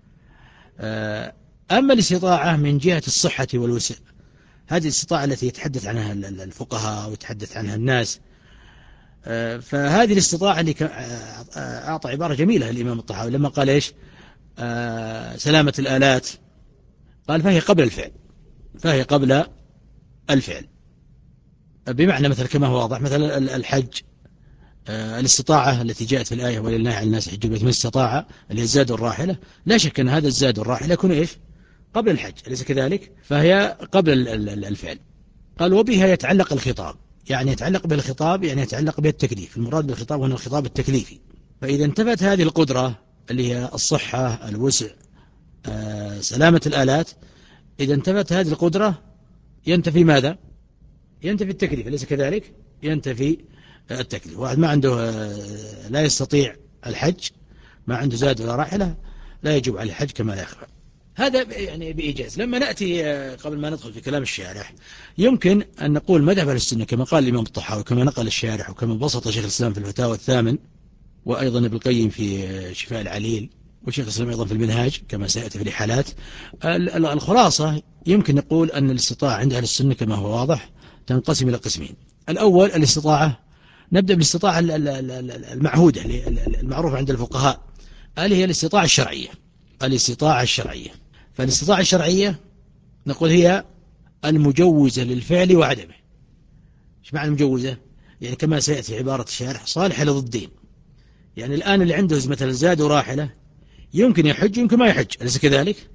أما الاستطاعة من جهة الصحة والوسع، هذه الاستطاعة التي يتحدث عنها الفقهاء ويتحدث عنها الناس، فهذه الاستطاعة اللي أعطى عبارة جميلة الإمام الطحاوي لما قال إيش؟ سلامة الآلات، قال فهي قبل الفعل، فهي قبل الفعل. بمعنى مثل كما هو واضح، مثلا الحج، الاستطاعة التي جاءت في الآية ولله على الناس حج البيت من استطاع، اللي هي الزاد الراحلة، لا شك أن هذا الزاد الراحلة يكون إيش؟ قبل الحج، أليس كذلك؟ فهي قبل الفعل. قال وبها يتعلق الخطاب، يعني يتعلق بالخطاب يعني يتعلق بالتكليف. المراد بالخطاب هنا الخطاب التكليفي. فإذا انتفت هذه القدرة اللي هي الصحة، الوسع، آه، سلامة الآلات، إذا انتفت هذه القدرة ينتفي ماذا؟ ينتفي التكليف، أليس كذلك؟ ينتفي التكليف. واحد ما عنده لا يستطيع الحج، ما عنده زاد ولا راحلة، لا يجب عليه الحج كما لا يخفى. هذا يعني بإيجاز. لما نأتي قبل ما ندخل في كلام الشارح، يمكن أن نقول مذهب أهل السنة كما قال الإمام الطحاوي، كما نقل الشارح، وكما بسط شيخ الإسلام في الفتاوى الثامن، وأيضا ابن القيم في شفاء العليل، وشيخ الإسلام أيضا في المنهاج كما سيأتي في الحالات. الخلاصة يمكن نقول أن الاستطاعة عند أهل السنة كما هو واضح تنقسم إلى قسمين. الأول الاستطاعة، نبدأ بالاستطاعة المعهودة المعروفة عند الفقهاء، اللي هي الاستطاعة الشرعية. الاستطاعة الشرعية، فالاستطاعة الشرعية نقول هي المجوزة للفعل وعدمه. ايش معنى المجوزة؟ يعني كما سيأتي عبارة الشارح صالحة لضدين. يعني الآن اللي عنده مثلا زاد وراحلة يمكن يحج يمكن ما يحج، أليس كذلك؟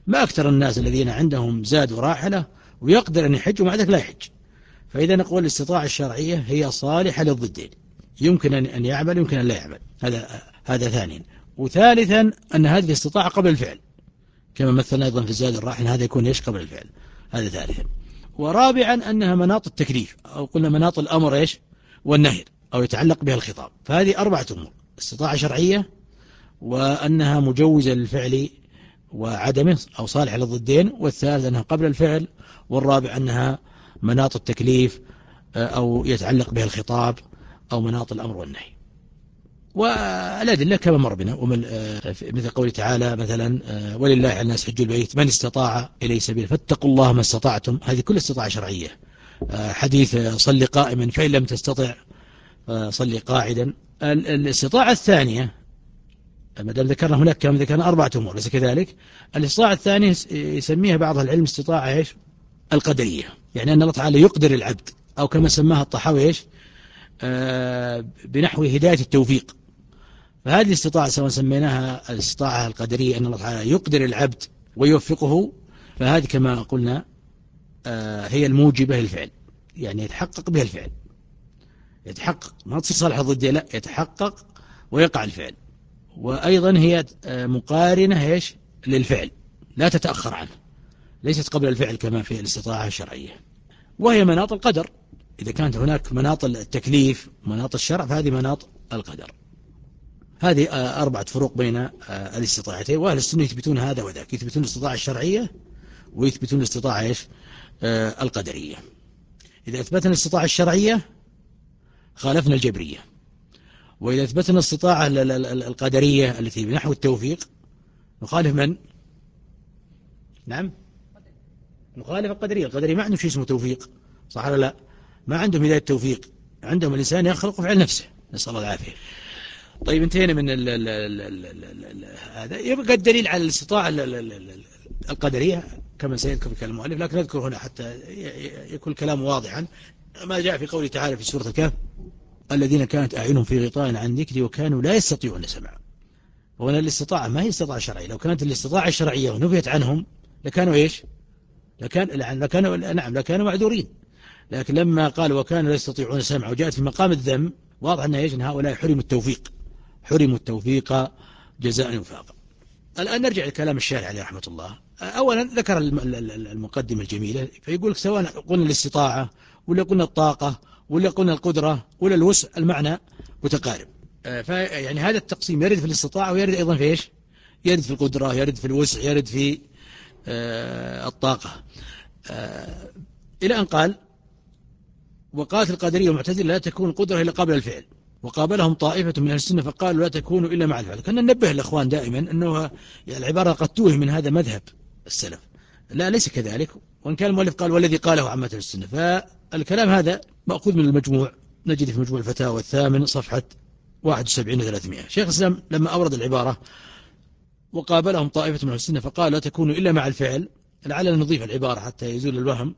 ما أكثر الناس الذين عندهم زاد وراحلة ويقدر أن يحج ومع ذلك لا يحج. فإذا نقول الاستطاعة الشرعية هي صالحة للضدين، يمكن أن يعمل يمكن أن لا يعمل. هذا هذا ثانيا. وثالثا أن هذه الاستطاعة قبل الفعل، كما مثلنا أيضا في الزاد الراحل، هذا يكون إيش قبل الفعل. هذا ثالثا. ورابعا أنها مناط التكليف، أو قلنا مناط الأمر إيش والنهي، أو يتعلق بها الخطاب. فهذه أربعة أمور: استطاعة شرعية، وأنها مجوزة للفعل وعدمه أو صالحة للضدين، والثالث أنها قبل الفعل، والرابع أنها مناط التكليف أو يتعلق بها الخطاب أو مناط الأمر والنهي. والأدلة كما مر بنا، مثل قوله تعالى مثلا: ولله على الناس حج البيت من استطاع إليه سبيلا فاتقوا الله ما استطعتم. هذه كل استطاعة شرعية. حديث صل قائما فإن لم تستطع صل قاعدا. الاستطاعة الثانية، ما دام ذكرنا هناك كما ذكرنا أربعة أمور، ليس كذلك؟ الاستطاعة الثانية يسميها بعض العلم استطاعة إيش؟ القدرية، يعني أن الله تعالى يقدر العبد، أو كما سماها الطحاوي إيش؟ آه بنحو هداية التوفيق. فهذه الاستطاعة سواء سميناها الاستطاعة القدرية أن الله تعالى يقدر العبد ويوفقه، فهذه كما قلنا آه هي الموجبة للفعل، يعني يتحقق بها الفعل، يتحقق، ما تصير صالحة ضدية، لا، يتحقق ويقع الفعل. وأيضا هي مقارنة إيش للفعل، لا تتأخر عنه، ليست قبل الفعل كما في الاستطاعة الشرعية. وهي مناط القدر، إذا كانت هناك مناط التكليف مناط الشرع، فهذه مناط القدر. هذه أربعة فروق بين الاستطاعتين، وأهل السنة يثبتون هذا وذاك، يثبتون الاستطاعة الشرعية ويثبتون الاستطاعة إيش القدرية. إذا أثبتنا الاستطاعة الشرعية خالفنا الجبرية، وإذا أثبتنا الاستطاعة القدرية التي بنحو التوفيق نخالف من؟ نعم، نخالف القدرية. القدرية ما عندهم شيء اسمه توفيق، صح ولا لا؟ ما عندهم هداية التوفيق، عندهم الإنسان يخلق وفعل نفسه، نسأل الله العافية. طيب انتهينا من ال ال ال ال ال ال هذا. يبقى الدليل على الاستطاعة القدرية كما سيذكر في كلام المؤلف، لكن نذكر هنا حتى يكون الكلام واضحا ما جاء في قوله تعالى في سورة الكهف: الذين كانت أعينهم في غطاء عن ذكري وكانوا لا يستطيعون سمعا. وهنا الاستطاعة ما هي استطاعة شرعية، لو كانت الاستطاعة الشرعية ونفيت عنهم لكانوا إيش؟ لكان لكانوا نعم لكانوا معذورين. لكن لما قال وكانوا لا يستطيعون سمعا وجاءت في مقام الذم، واضح أن إيش؟ هؤلاء حرموا التوفيق، حرموا التوفيق جزاء وفاقا. الآن نرجع لكلام الشارع عليه رحمة الله. أولا ذكر المقدمة الجميلة، فيقول لك سواء قلنا الاستطاعة ولا قلنا الطاقة ولا قلنا القدرة ولا الوسع، المعنى متقارب. فيعني هذا التقسيم يرد في الاستطاعة ويرد أيضا في إيش؟ يرد في القدرة، يرد في الوسع، يرد في الطاقة، إلى أن قال: وقالت القدرية والمعتزلة لا تكون القدرة إلا قبل الفعل، وقابلهم طائفة من أهل السنة فقالوا لا تكون إلا مع الفعل. كنا ننبه الأخوان دائما أنه العبارة قد توهم من هذا مذهب السلف، لا ليس كذلك، وإن كان المؤلف قال والذي قاله عامة السنة. فالكلام هذا مأخوذ من المجموع، نجد في مجموع الفتاوى الثامن صفحة واحد وسبعين وثلاثمائة. شيخ الإسلام لما أورد العبارة وقابلهم طائفة من أهل السنة فقالوا لا تكون إلا مع الفعل، لعلنا نضيف العبارة حتى يزول الوهم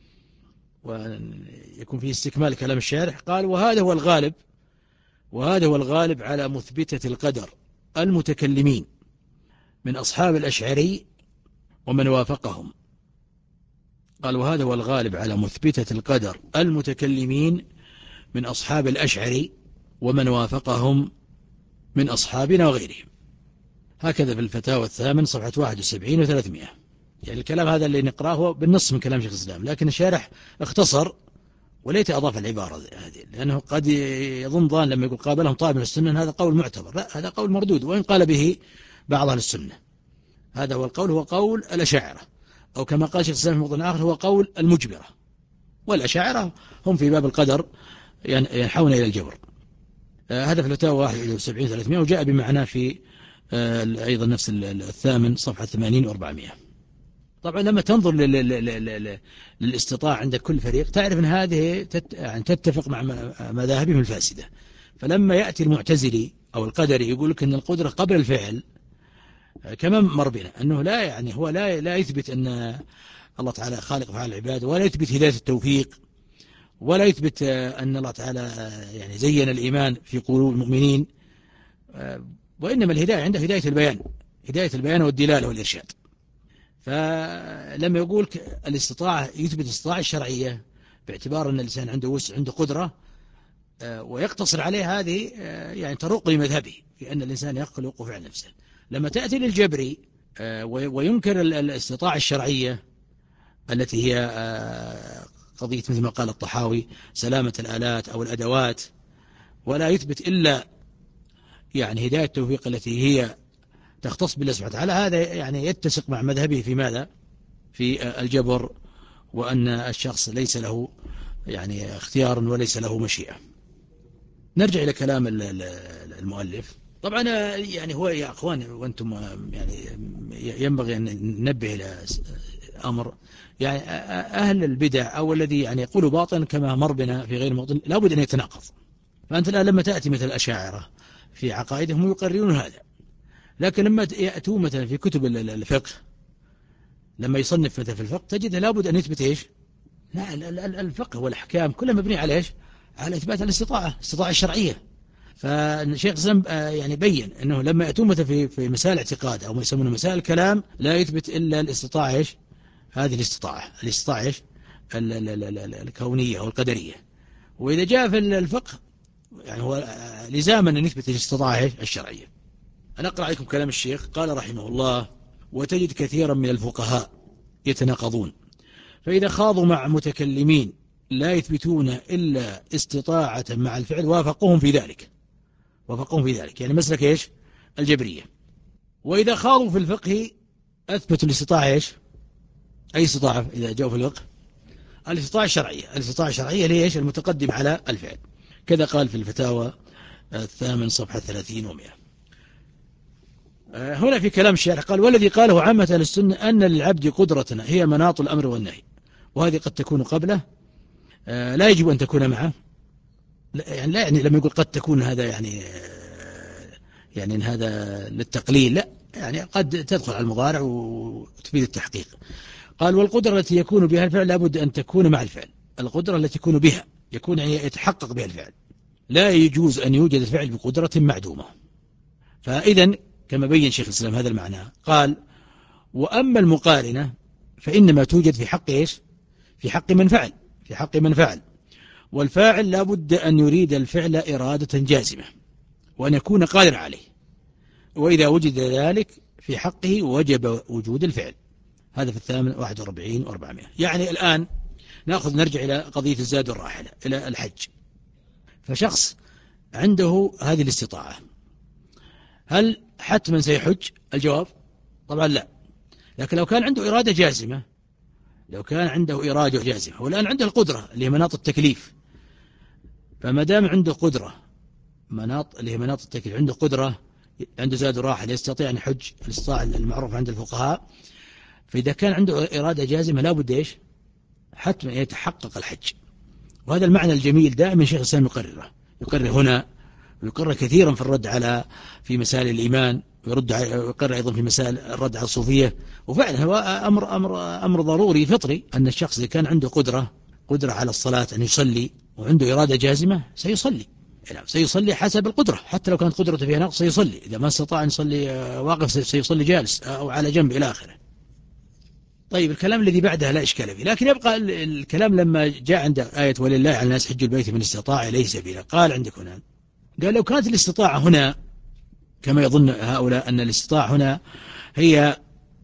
ويكون فيه استكمال كلام الشارح. قال: وهذا هو الغالب وهذا هو الغالب على مثبتة القدر المتكلمين من أصحاب الأشعري ومن وافقهم. قال: وهذا هو الغالب على مثبتة القدر المتكلمين من أصحاب الأشعري ومن وافقهم من أصحابنا وغيرهم. هكذا في الفتاوى الثامن صفحة واحد وسبعين وثلاثمائة. يعني الكلام هذا اللي نقرأه هو بالنص من كلام شيخ الإسلام، لكن الشارح اختصر وليت أضاف العبارة هذه، لأنه قد يظن ظان لما يقول قابلهم طائفة من السنة هذا قول معتبر، لا، هذا قول مردود، وإن قال به بعض أهل السنة. هذا هو القول، هو قول الأشاعرة، أو كما قال شيخ الإسلام في موضوع آخر هو قول المجبرة. والأشاعرة هم في باب القدر ينحون إلى الجبر. آه هذا في الفتاوى واحد وسبعين وثلاثمائة، وجاء بمعنى في آه أيضا نفس الثامن صفحة ثمانين وأربعمائة. طبعا لما تنظر للاستطاعة عند كل فريق تعرف أن هذه تتفق مع مذاهبهم الفاسدة. فلما يأتي المعتزلي أو القدري يقول لك أن القدرة قبل الفعل، كما مر بنا أنه لا، يعني هو لا لا يثبت أن الله تعالى خالق أفعال العباد، ولا يثبت هداية التوفيق، ولا يثبت أن الله تعالى يعني زين الإيمان في قلوب المؤمنين، وإنما الهداية عنده هداية البيان، هداية البيان والدلالة والإرشاد. فلما يقول الاستطاعة يثبت الاستطاعة الشرعية باعتبار أن الإنسان عنده وسع عنده قدرة ويقتصر عليه، هذه يعني تروق لمذهبه في أن الإنسان يخلق وفعل نفسه. لما تأتي للجبري وينكر الاستطاعة الشرعية التي هي قضية مثل ما قال الطحاوي سلامة الآلات أو الأدوات، ولا يثبت إلا يعني هداية التوفيق التي هي تختص بالله سبحانه وتعالى، هذا يعني يتسق مع مذهبه في ماذا؟ في الجبر، وأن الشخص ليس له يعني اختيار وليس له مشيئة. نرجع إلى كلام المؤلف. طبعا يعني هو يا أخوان وأنتم يعني ينبغي أن ننبه إلى أمر، يعني أهل البدع أو الذي يعني يقول باطن كما مر بنا في غير موطن لابد أن يتناقض. فأنت الآن لما تأتي مثل الأشاعرة في عقائدهم يقررون هذا، لكن لما يأتوا مثلا في كتب الفقه لما يصنف مثلا في الفقه تجد لابد أن يثبت إيش؟ لا الفقه والأحكام كلها مبني على إيش؟ على إثبات الاستطاعة، الاستطاعة الشرعية. فالشيخ الإسلام يعني بين أنه لما يأتون مثلا في في مسائل اعتقاد أو ما يسمونه مسائل الكلام لا يثبت إلا الاستطاعة إيش؟ هذه الاستطاعة، الاستطاعة إيش؟ الكونية أو القدرية. وإذا جاء في الفقه يعني هو لزاما أن يثبت الاستطاعة الشرعية. أنا أقرأ عليكم كلام الشيخ قال رحمه الله: وتجد كثيرا من الفقهاء يتناقضون، فإذا خاضوا مع متكلمين لا يثبتون إلا استطاعة مع الفعل وافقوهم في ذلك، وافقوهم في ذلك يعني مسلك إيش؟ الجبرية. وإذا خاضوا في الفقه أثبتوا الاستطاعة إيش؟ أي استطاعة إذا جاءوا في الفقه؟ الاستطاعة الشرعية، الاستطاعة الشرعية ليش؟ المتقدم على الفعل. كذا قال في الفتاوى الثامن صفحة ثلاثين ومئة. هنا في كلام الشارح قال: والذي قاله عامة أهل السنة أن للعبد قدرة هي مناط الأمر والنهي، وهذه قد تكون قبله لا يجب أن تكون معه. يعني لا يعني لما يقول قد تكون هذا يعني يعني إن هذا للتقليل، لا يعني قد تدخل على المضارع وتفيد التحقيق. قال: والقدرة التي يكون بها الفعل لابد أن تكون مع الفعل، القدرة التي يكون بها يكون يعني يتحقق بها الفعل، لا يجوز أن يوجد الفعل بقدرة معدومة. فإذا كما بين شيخ الإسلام هذا المعنى قال: وأما المقارنة فإنما توجد في حق إيش؟ في حق من فعل، في حق من فعل، والفاعل لابد أن يريد الفعل إرادة جازمة وأن يكون قادر عليه، وإذا وجد ذلك في حقه وجب وجود الفعل. هذا في الثامن واحد وأربعين وأربعمائة. يعني الآن نأخذ نرجع إلى قضية الزاد الراحلة إلى الحج. فشخص عنده هذه الاستطاعة، هل حتما سيحج؟ الجواب طبعا لا. لكن لو كان عنده إرادة جازمة، لو كان عنده إرادة جازمة والآن عنده القدرة اللي هي مناط التكليف، فما دام عنده قدرة مناط اللي هي مناط التكليف، عنده قدرة، عنده زاد راحل يستطيع أن يحج الاستطاعة المعروف عند الفقهاء، فإذا كان عنده إرادة جازمة لابد إيش؟ حتما يتحقق الحج. وهذا المعنى الجميل دائما شيخ الإسلام يقرره، يقرر هنا ويقرر كثيرا في الرد على في مسائل الإيمان، ويرد يقرر أيضا في مسائل الرد على الصوفية. وفعلا هو أمر أمر أمر ضروري فطري أن الشخص إذا كان عنده قدرة قدرة على الصلاة أن يصلي وعنده إرادة جازمة سيصلي، سيصلي حسب القدرة، حتى لو كانت قدرته فيها نقص سيصلي، إذا ما استطاع أن يصلي واقف سيصلي جالس أو على جنب إلى آخره. طيب الكلام الذي بعدها لا إشكال فيه، لكن يبقى الكلام لما جاء عند آية ولله على الناس حج البيت من استطاع إليه سبيلا. قال عندك هنا، قال لو كانت الاستطاعة هنا كما يظن هؤلاء أن الاستطاعة هنا هي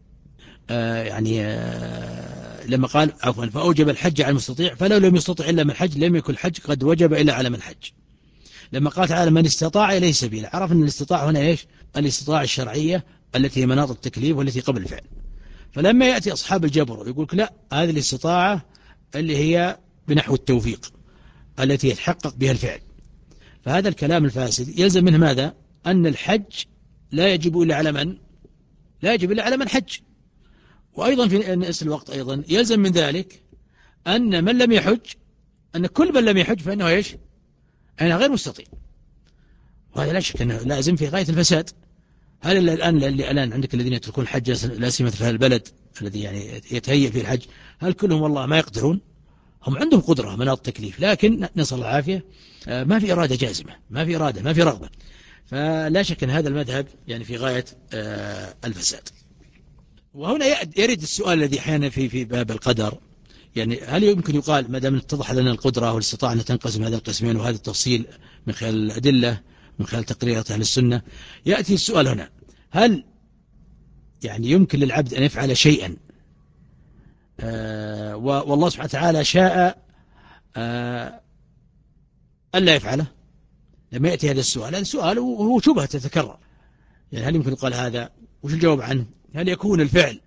آه يعني آه لما قال عفوا فأوجب الحج على المستطيع، فلو لم يستطع إلا من الحج لم يكن الحج قد وجب إلا على من الحج. لما قال تعالى من استطاع إليه سبيلا، عرف أن الاستطاعة هنا إيش؟ الاستطاعة الشرعية التي هي مناط التكليف والتي قبل الفعل. فلما يأتي أصحاب الجبر يقول لا، هذه الاستطاعة اللي هي بنحو التوفيق التي يتحقق بها الفعل، فهذا الكلام الفاسد يلزم منه ماذا؟ أن الحج لا يجب إلا على من؟ لا يجب إلا على من حج. وأيضا في نفس الوقت أيضا يلزم من ذلك أن من لم يحج، أن كل من لم يحج فإنه إيش؟ أنا غير مستطيع. وهذا لا شك أنه لازم في غاية الفساد. هل الآن اللي الآن عندك الذين يتركون الحج لا سيما في البلد الذي يعني يتهيأ في الحج، هل كلهم والله ما يقدرون؟ هم عندهم قدرة مناط التكليف، لكن نسأل الله العافية ما في إرادة جازمة، ما في إرادة، ما في رغبة. فلا شك أن هذا المذهب يعني في غاية الفساد. وهنا يرد السؤال الذي أحيانا في في باب القدر، يعني هل يمكن يقال ما دام اتضح لنا القدرة والاستطاعة أن تنقسم هذا القسمين وهذا التفصيل من خلال الأدلة من خلال تقريرات أهل السنة، يأتي السؤال هنا، هل يعني يمكن للعبد أن يفعل شيئا آه والله سبحانه وتعالى شاء آه ألا يفعله؟ لما يأتي هذا السؤال، هذا السؤال وهو شبهة تتكرر، يعني هل يمكن يقال هذا؟ وش الجواب عنه؟ هل يكون الفعل،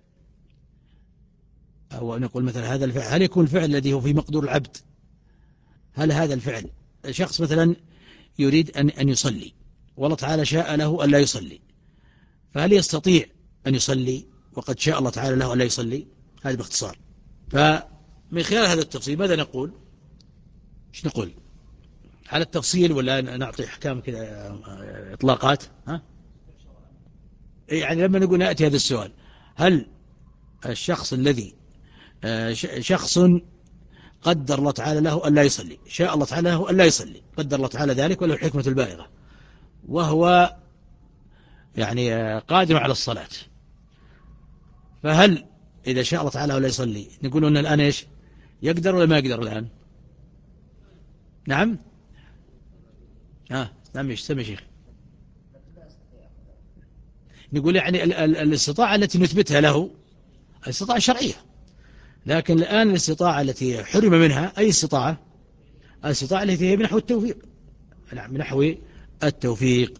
أو نقول مثلا هذا الفعل، هل يكون الفعل الذي هو في مقدور العبد، هل هذا الفعل شخص مثلا يريد أن أن يصلي والله تعالى شاء له أن لا يصلي، فهل يستطيع أن يصلي وقد شاء الله تعالى له أن لا يصلي؟ هذا باختصار. فمن خلال هذا التفصيل ماذا نقول؟ ايش نقول على التفصيل ولا نعطي أحكام كذا إطلاقات؟ ها؟ يعني لما نقول نأتي هذا السؤال، هل الشخص الذي شخص قدر الله تعالى له أن لا يصلي، شاء الله تعالى له أن لا يصلي، قدر الله تعالى ذلك وله الحكمة البالغة، وهو يعني قادر على الصلاة، فهل إذا شاء الله تعالى ولا يصلي نقول أن الآن إيش يقدر ولا ما يقدر الآن؟ نعم ها نعم إيش سمي شيخ؟ نقول يعني ال ال الاستطاعة التي نثبتها له الاستطاعة الشرعية، لكن الآن الاستطاعة التي حرم منها أي استطاعة؟ الاستطاعة التي هي بنحو التوفيق، نعم بنحو التوفيق.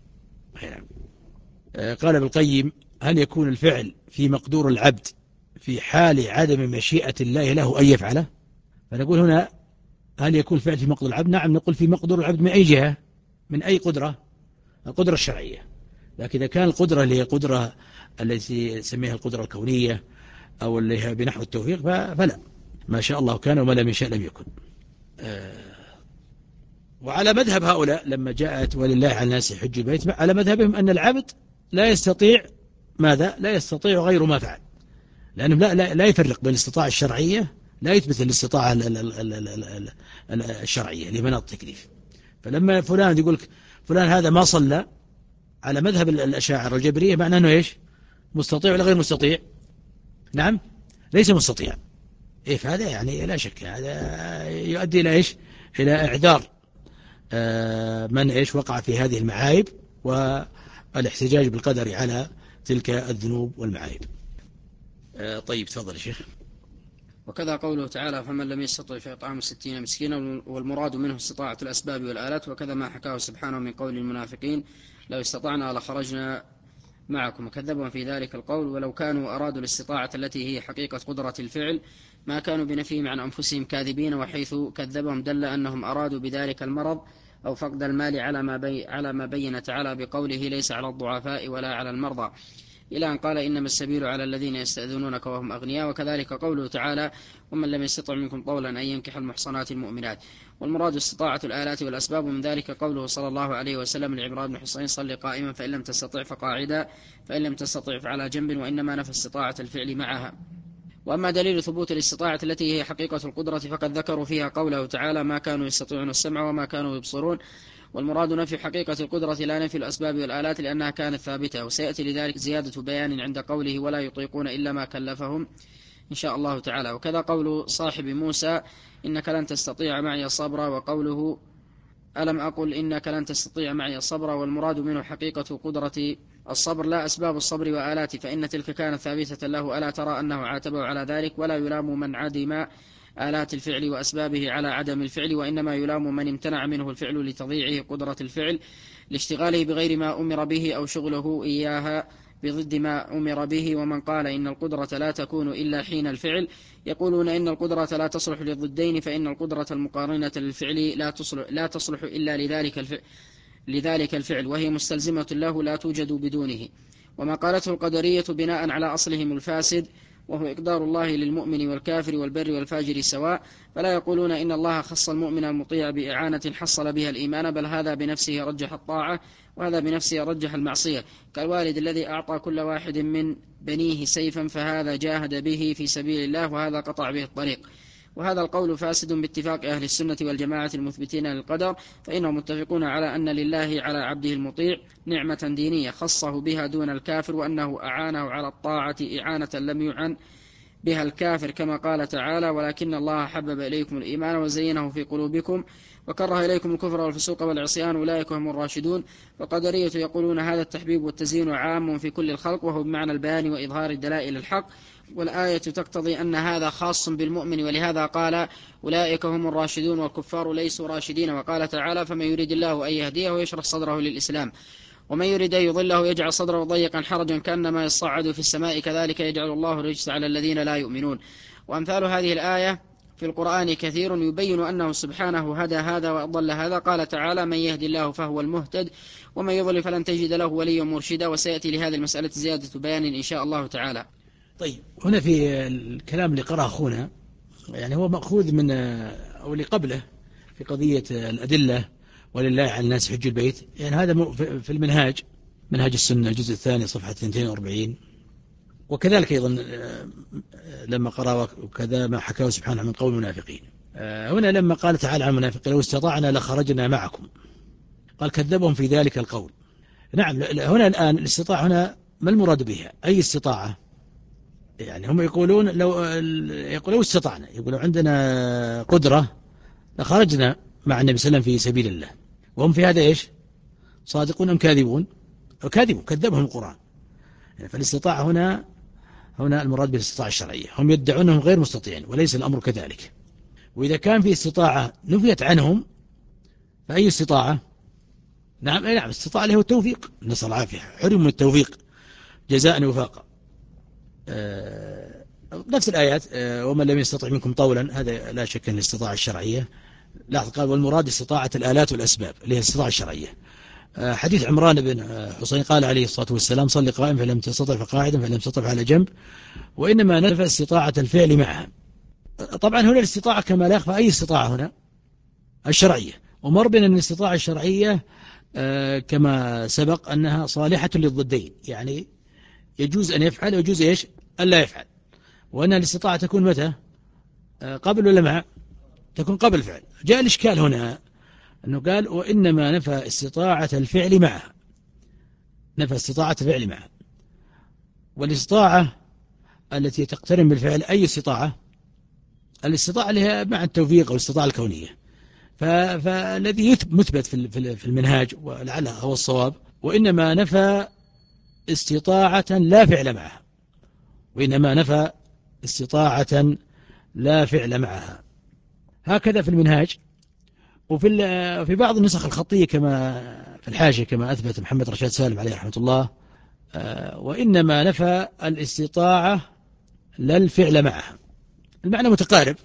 قال ابن القيم هل يكون الفعل في مقدور العبد في حال عدم مشيئة الله له أن يفعله؟ فنقول هنا هل يكون الفعل في مقدور العبد؟ نعم نقول في مقدور العبد من أي جهة؟ من أي قدرة؟ القدرة الشرعية. لكن إذا كان القدرة اللي هي قدرة التي نسميها القدرة الكونية أو اللي هي بنحو التوفيق فلا، ما شاء الله كان وما لم يشاء لم يكن. وعلى مذهب هؤلاء لما جاءت ولله على الناس حج البيت، على مذهبهم أن العبد لا يستطيع ماذا؟ لا يستطيع غير ما فعل، لأنه لا, لا, لا يفرق بين الاستطاعة الشرعية، لا يثبت الاستطاعة الشرعية لمناط التكليف. فلما فلان يقول لك فلان هذا ما صلى على مذهب الأشاعرة والجبرية، معناه أنه إيش؟ مستطيع ولا غير مستطيع؟ نعم ليس مستطيع. إيه فهذا يعني لا شك هذا يؤدي إلى إيش؟ إلى إعذار آه من إيش وقع في هذه المعايب والاحتجاج بالقدر على تلك الذنوب والمعايب. آه طيب تفضل يا شيخ. وكذا قوله تعالى فمن لم يستطع فإطعام ستين مسكينا، والمراد منه استطاعة الأسباب والآلات، وكذا ما حكاه سبحانه من قول المنافقين لو استطعنا لخرجنا معكم، وكذبهم في ذلك القول، ولو كانوا أرادوا الاستطاعة التي هي حقيقة قدرة الفعل ما كانوا بنفيهم عن أنفسهم كاذبين، وحيث كذبهم دل أنهم أرادوا بذلك المرض أو فقد المال على ما, بي على ما بين تعالى بقوله ليس على الضعفاء ولا على المرضى، إلى أن قال إنما السبيل على الذين يستأذنونك وهم أغنياء. وكذلك قوله تعالى ومن لم يستطع منكم طولا أن ينكح المحصنات المؤمنات. والمراد استطاعة الآلات والأسباب، ومن ذلك قوله صلى الله عليه وسلم لعمران بن حصين صل قائما فإن لم تستطع فقاعدا فإن لم تستطع فعلى جنب، وإنما نفى استطاعة الفعل معها. وأما دليل ثبوت الاستطاعة التي هي حقيقة القدرة فقد ذكروا فيها قوله تعالى ما كانوا يستطيعون السمع وما كانوا يبصرون، والمراد نفي حقيقة القدرة لا نفي الأسباب والآلات لأنها كانت ثابتة، وسيأتي لذلك زيادة بيان عند قوله ولا يطيقون إلا ما كلفهم إن شاء الله تعالى. وكذا قول صاحب موسى إنك لن تستطيع معي صبرا، وقوله ألم أقل إنك لن تستطيع معي صبرا، والمراد منه حقيقة قدرة الصبر لا أسباب الصبر وآلاته، فإن تلك كانت ثابتة له ألا ترى أنه عاتبه على ذلك، ولا يلام من عدم آلات الفعل وأسبابه على عدم الفعل، وإنما يلام من امتنع منه الفعل لتضييعه قدرة الفعل لاشتغاله بغير ما أمر به أو شغله إياها بضد ما أمر به. ومن قال إن القدرة لا تكون إلا حين الفعل يقولون إن القدرة لا تصلح للضدين، فإن القدرة المقارنة للفعل لا تصلح, لا تصلح إلا لذلك الفعل, لذلك الفعل وهي مستلزمة له لا توجد بدونه. وما قالته القدرية بناء على أصلهم الفاسد وهو إقدار الله للمؤمن والكافر والبر والفاجر سواء، فلا يقولون إن الله خص المؤمن المطيع بإعانة حصل بها الإيمان، بل هذا بنفسه رجح الطاعة وهذا بنفسه رجح المعصية، كالوالد الذي أعطى كل واحد من بنيه سيفا فهذا جاهد به في سبيل الله وهذا قطع به الطريق. وهذا القول فاسد باتفاق أهل السنة والجماعة المثبتين للقدر، فإنهم متفقون على أن لله على عبده المطيع نعمة دينية خصه بها دون الكافر، وأنه أعانه على الطاعة إعانة لم يعن بها الكافر، كما قال تعالى: ولكن الله حبب إليكم الإيمان وزينه في قلوبكم وكره إليكم الكفر والفسوق والعصيان أولئك هم الراشدون. فالقدرية يقولون هذا التحبيب والتزيين عام في كل الخلق، وهو بمعنى البيان وإظهار الدلائل الحق، والآية تقتضي أن هذا خاص بالمؤمن، ولهذا قال: أولئك هم الراشدون والكفار ليسوا راشدين. وقال تعالى: فمن يريد الله أن يهديه ويشرح صدره للإسلام، ومن يريد أن يضله يجعل صدره ضيقا حرجا كأنما يصعد في السماء، كذلك يجعل الله الرجس على الذين لا يؤمنون. وأمثال هذه الآية في القرآن كثير يبين أنه سبحانه هدى هذا وأضل هذا. قال تعالى: من يهدي الله فهو المهتد ومن يضل فلن تجد له وليا مرشدا. وسيأتي لهذه المسألة زيادة بيان إن شاء الله تعالى. طيب، هنا في الكلام اللي قرأه أخونا يعني هو مأخوذ من أو اللي قبله في قضية الأدلة ولله على الناس حج البيت، يعني هذا في المنهاج، منهاج السنة الجزء الثاني صفحة اثنين وأربعين. وكذلك أيضا لما قرأ وكذا ما حكاه سبحانه من قول المنافقين. هنا لما قال تعالى عن المنافقين: لو استطعنا لخرجنا معكم، قال كذبهم في ذلك القول. نعم، هنا الآن الاستطاعة هنا ما المراد بها؟ أي استطاعة؟ يعني هم يقولون لو يقولوا استطعنا، يقولوا عندنا قدرة لخرجنا مع النبي صلى الله عليه وسلم في سبيل الله، وهم في هذا إيش؟ صادقون أم كاذبون؟ كاذبون، كذبهم القرآن. يعني فالاستطاعة هنا هنا المراد بالاستطاعة الشرعية. هم يدعون أنهم غير مستطيعين وليس الأمر كذلك. وإذا كان في استطاعة نفيت عنهم فأي استطاعة؟ نعم نعم استطاعة له التوفيق، نسأل العافية، حرم من التوفيق جزاء وفاقا. آه نفس الآيات: آه ومن لم يستطع منكم طولا، هذا لا شك أن الاستطاعة الشرعية. لاحظ قال: والمراد استطاعة الآلات والأسباب اللي هي الاستطاعة الشرعية. آه حديث عمران بن حسين قال عليه الصلاة والسلام: صل قائم فلم تستطع فقاعدا فلم تستطع على جنب. وإنما نفى استطاعة الفعل معها. طبعا هنا الاستطاعة كما لا يخفى أي استطاعة هنا الشرعية، ومر بنا أن الاستطاعة الشرعية آه كما سبق أنها صالحة للضدين، يعني يجوز أن يفعل ويجوز إيش أن لا يفعل. وأن الاستطاعة تكون متى؟ آه قبل ولا مع؟ تكون قبل الفعل. جاء الإشكال هنا أنه قال: وإنما نفى استطاعة الفعل معها، نفى استطاعة الفعل معها. والاستطاعة التي تقترن بالفعل أي استطاعة؟ الاستطاعة لها مع التوفيق أو الاستطاعة الكونية. فالذي مثبت في المنهاج ولعله هو الصواب: وإنما نفى استطاعة لا فعل معها، وإنما نفى استطاعة لا فعل معها. هكذا في المنهاج. وفي في بعض النسخ الخطية كما في الحاشية كما أثبت محمد رشاد سالم عليه رحمة الله: وإنما نفى الاستطاعة لا الفعل معها. المعنى متقارب،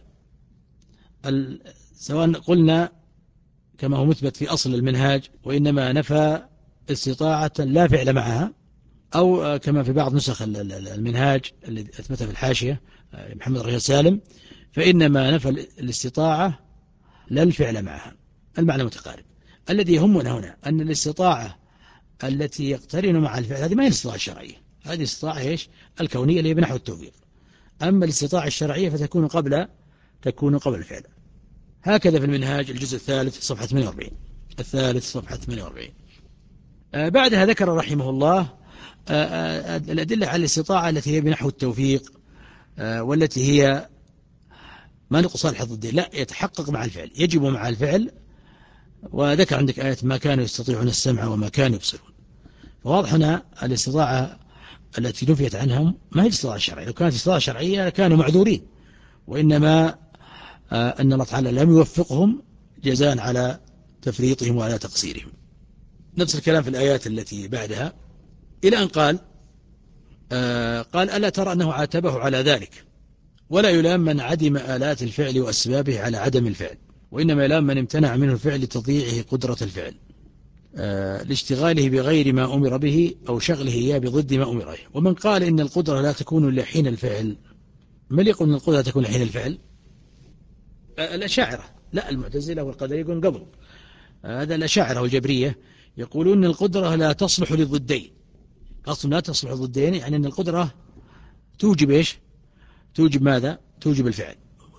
سواء قلنا كما هو مثبت في أصل المنهاج: وإنما نفى استطاعة لا فعل معها، أو كما في بعض نسخ المنهاج اللي أثبتها في الحاشية محمد رشاد سالم: فإنما نفى الاستطاعة لا الفعل معها. المعنى متقارب. الذي يهمنا هنا أن الاستطاعة التي يقترن مع الفعل هذه ما هي الاستطاعة الشرعية، هذه الاستطاعة إيش؟ الكونية اللي هي بنحو التوفيق. أما الاستطاعة الشرعية فتكون قبل تكون قبل الفعل. هكذا في المنهاج الجزء الثالث صفحة ثمانية وأربعين، الثالث صفحة ثمانية وأربعين. آه بعدها ذكر رحمه الله آه آه الأدلة على الاستطاعة التي هي بنحو التوفيق، آه والتي هي ما نقصان حظ الدين، لا يتحقق مع الفعل، يجب مع الفعل. وذكر عندك آية: ما كانوا يستطيعون السمع وما كانوا يبصرون. فواضح هنا الاستطاعة التي نفيت عنهم ما هي استطاعة شرعية. لو كانت استطاعة شرعية كانوا معذورين، وإنما آه أن الله تعالى لم يوفقهم جزاء على تفريطهم وعلى تقصيرهم. نفس الكلام في الآيات التي بعدها، إلى أن قال آه قال: ألا ترى أنه عاتبه على ذلك، ولا يلام من عدم آلات الفعل وأسبابه على عدم الفعل، وإنما يلام من امتنع منه الفعل لتضييعه قدرة الفعل، آه لاشتغاله بغير ما أمر به أو شغله إياه بضد ما أمر به. ومن قال إن القدرة لا تكون لحين الفعل، من يقول أن القدرة تكون لحين الفعل؟ آه الأشاعرة، لا المعتزلة والقدرية يقولون قبل. آه هذا الأشاعرة والجبرية يقولون أن القدرة لا تصلح للضدين. أصلا لا تصلح للضدين يعني أن القدرة توجب إيش؟ توجب ماذا؟ توجب الفعل.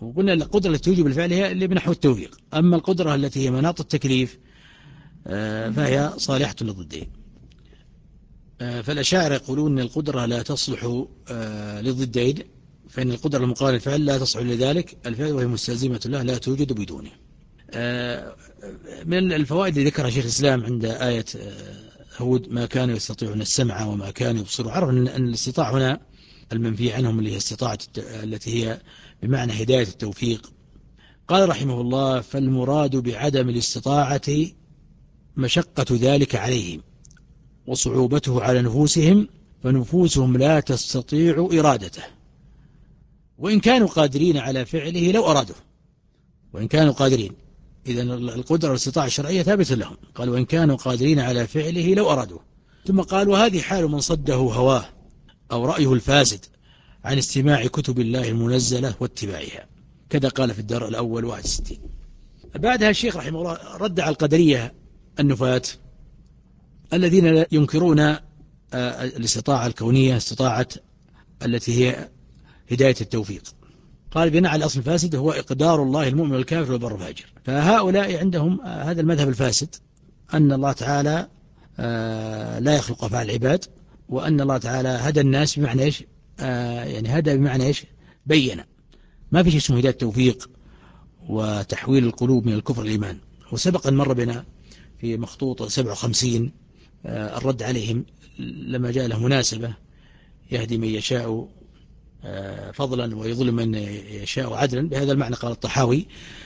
وقلنا القدرة التي توجب الفعل هي اللي بنحو التوفيق، أما القدرة التي هي مناط التكليف فهي صالحة للضدين. فالأشاعرة يقولون أن القدرة لا تصلح للضدين، فإن القدرة المقابلة للفعل لا تصلح لذلك الفعل وهي مستلزمة له لا توجد بدونه. من الفوائد اللي ذكرها شيخ الإسلام عند آية هود ما كانوا يستطيعون السمع وما كانوا يبصرون، عرف أن الاستطاعة هنا المنفي عنهم اللي هي استطاعة التي هي بمعنى هداية التوفيق. قال رحمه الله: فالمراد بعدم الاستطاعة مشقة ذلك عليهم وصعوبته على نفوسهم، فنفوسهم لا تستطيع إرادته وإن كانوا قادرين على فعله لو أرادوا. وإن كانوا قادرين، إذن القدرة والاستطاعة الشرعية ثابتة لهم. قال: وإن كانوا قادرين على فعله لو أرادوا. ثم قال: وهذه حال من صده هواه أو رأيه الفاسد عن استماع كتب الله المنزلة واتباعها. كذا قال في الدار الأول واحد وستين. بعدها الشيخ رحمه الله رد على القدرية النفاة الذين ينكرون الاستطاعة الكونية، استطاعة التي هي هداية التوفيق. قال: بناء على الأصل الفاسد هو إقدار الله المؤمن والكافر والبر والفاجر. فهؤلاء عندهم هذا المذهب الفاسد، أن الله تعالى لا يخلق أفعال العباد، وأن الله تعالى هدى الناس بمعنى إيش؟ يعني هدى بمعنى إيش؟ بين. ما في شيء اسمه هداية التوفيق وتحويل القلوب من الكفر الإيمان. وسبق أن مر بنا في مخطوط سبعة وخمسين الرد عليهم لما جاء له مناسبة: يهدي من يشاء فضلا ويظلم من يشاء عدلا، بهذا المعنى قال الطحاوي.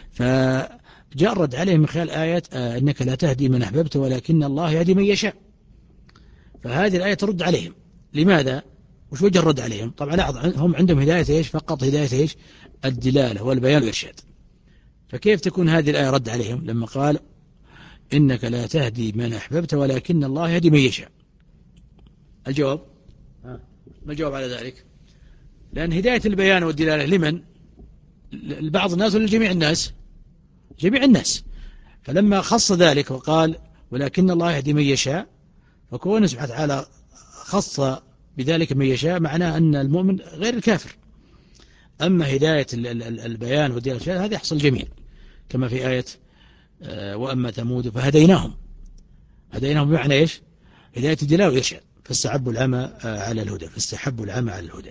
فجاء الرد عليهم من خلال آية: إنك لا تهدي من أحببت ولكن الله يهدي من يشاء. فهذه الآية ترد عليهم. لماذا؟ وش وجه الرد عليهم؟ طبعا لا، هم عندهم هداية إيش؟ فقط هداية إيش؟ الدلالة والبيان والإرشاد. فكيف تكون هذه الآية رد عليهم لما قال: إنك لا تهدي من أحببت ولكن الله يهدي من يشاء؟ الجواب: ما الجواب على ذلك؟ لأن هداية البيان والدلالة لمن؟ لبعض الناس ولا لجميع الناس؟ جميع الناس. فلما خص ذلك وقال: ولكن الله يهدي من يشاء، فكون سبحانه وتعالى خص بذلك من يشاء معناه أن المؤمن غير الكافر. أما هداية البيان والدلالة هذا يحصل جميع، كما في آية: وأما ثمود فهديناهم. هديناهم بمعنى إيش؟ هداية الدلالة والإرشاد. فاستحبوا العمى على الهدى فاستحبوا العمى على الهدى.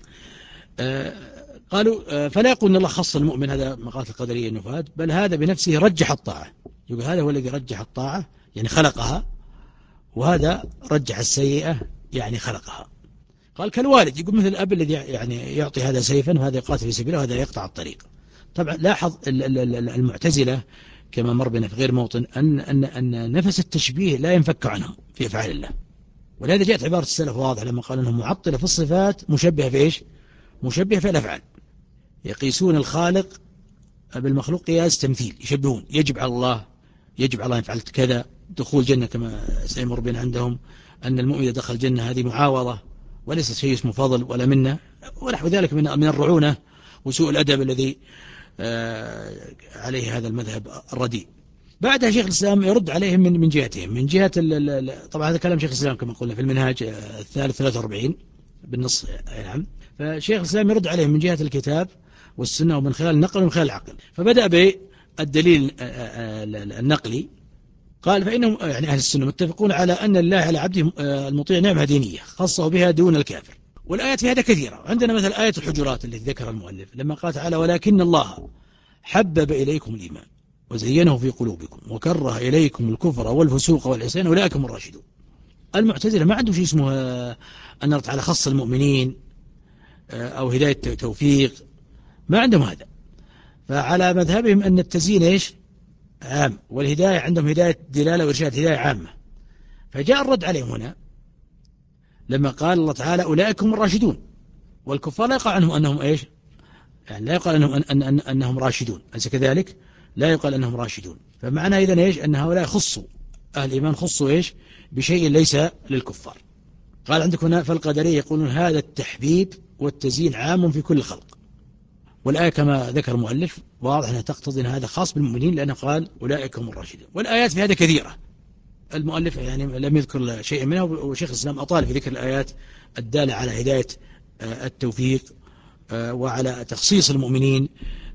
قالوا: فلا يقول أن الله خص المؤمن، هذا مقالة القدرية النفاة، بل هذا بنفسه رجح الطاعة. يقول هذا هو الذي رجح الطاعة يعني خلقها، وهذا رجح السيئة يعني خلقها. قال: كالوالد، يقول مثل الأب الذي يعني يعطي هذا سيفا وهذا يقاتل في سبيله وهذا يقطع الطريق. طبعا لاحظ المعتزلة كما مر بنا في غير موطن أن, أن, أن نفس التشبيه لا ينفك عنهم في أفعال الله. ولهذا جاءت عبارة السلف واضح لما قال أنهم معطلة في الصفات مشبهة في إيش؟ مشبهة في الأفعال. يقيسون الخالق بالمخلوق قياس تمثيل، يشبهون. يجب على الله يجب على الله إن فعلت كذا دخول جنة، كما سيمر بنا عندهم أن المؤمن إذا دخل الجنة هذه معاوضة وليس شيء اسمه فضل ولا منه، ونحو ذلك من من الرعونة وسوء الأدب الذي عليه هذا المذهب الرديء. بعدها شيخ الإسلام يرد عليهم من من جهتهم، من جهة طبعا هذا كلام شيخ الإسلام كما قلنا في المنهاج الثالث ثلاثة وأربعين بالنص. نعم. فشيخ الإسلام يرد عليهم من جهة الكتاب والسنة ومن خلال النقل ومن خلال العقل. فبدأ بالدليل النقلي. قال: فإنهم يعني أهل السنة متفقون على أن الله على عبده المطيع نعمة دينية خصه بها دون الكافر. والآيات في هذا كثيرة. عندنا مثل آية الحجرات التي ذكرها المؤلف لما قال تعالى: ولكن الله حبب إليكم الإيمان وزينه في قلوبكم وكره إليكم الكفر والفسوق والعصيان أولئك هم الراشدون. المعتزلة ما عندهم شيء اسمه أن الله تعالى خص المؤمنين أو هداية توفيق، ما عندهم هذا. فعلى مذهبهم أن التزيين إيش؟ عام، والهداية عندهم هداية دلالة وإرشاد، هداية عامة. فجاء الرد عليهم هنا لما قال الله تعالى: أولئك هم الراشدون، والكفار لا يقال عنهم أنهم إيش؟ يعني لا يقال أنهم, أن أن أنهم راشدون، أليس كذلك؟ لا يقال أنهم راشدون. فمعنى إذن إيش؟ أن هؤلاء خصوا أهل الإيمان خصوا إيش؟ بشيء ليس للكفار. قال عندك هنا: فالقدرية يقولون هذا التحبيب والتزيين عام في كل الخلق. والآية كما ذكر المؤلف واضح أنها تقتضي أن هذا خاص بالمؤمنين، لأنه قال: أولئك هم الراشدون. والآيات في هذا كثيرة. المؤلف يعني لم يذكر شيء منها، وشيخ الإسلام أطال في ذكر الآيات الدالة على هداية التوفيق وعلى تخصيص المؤمنين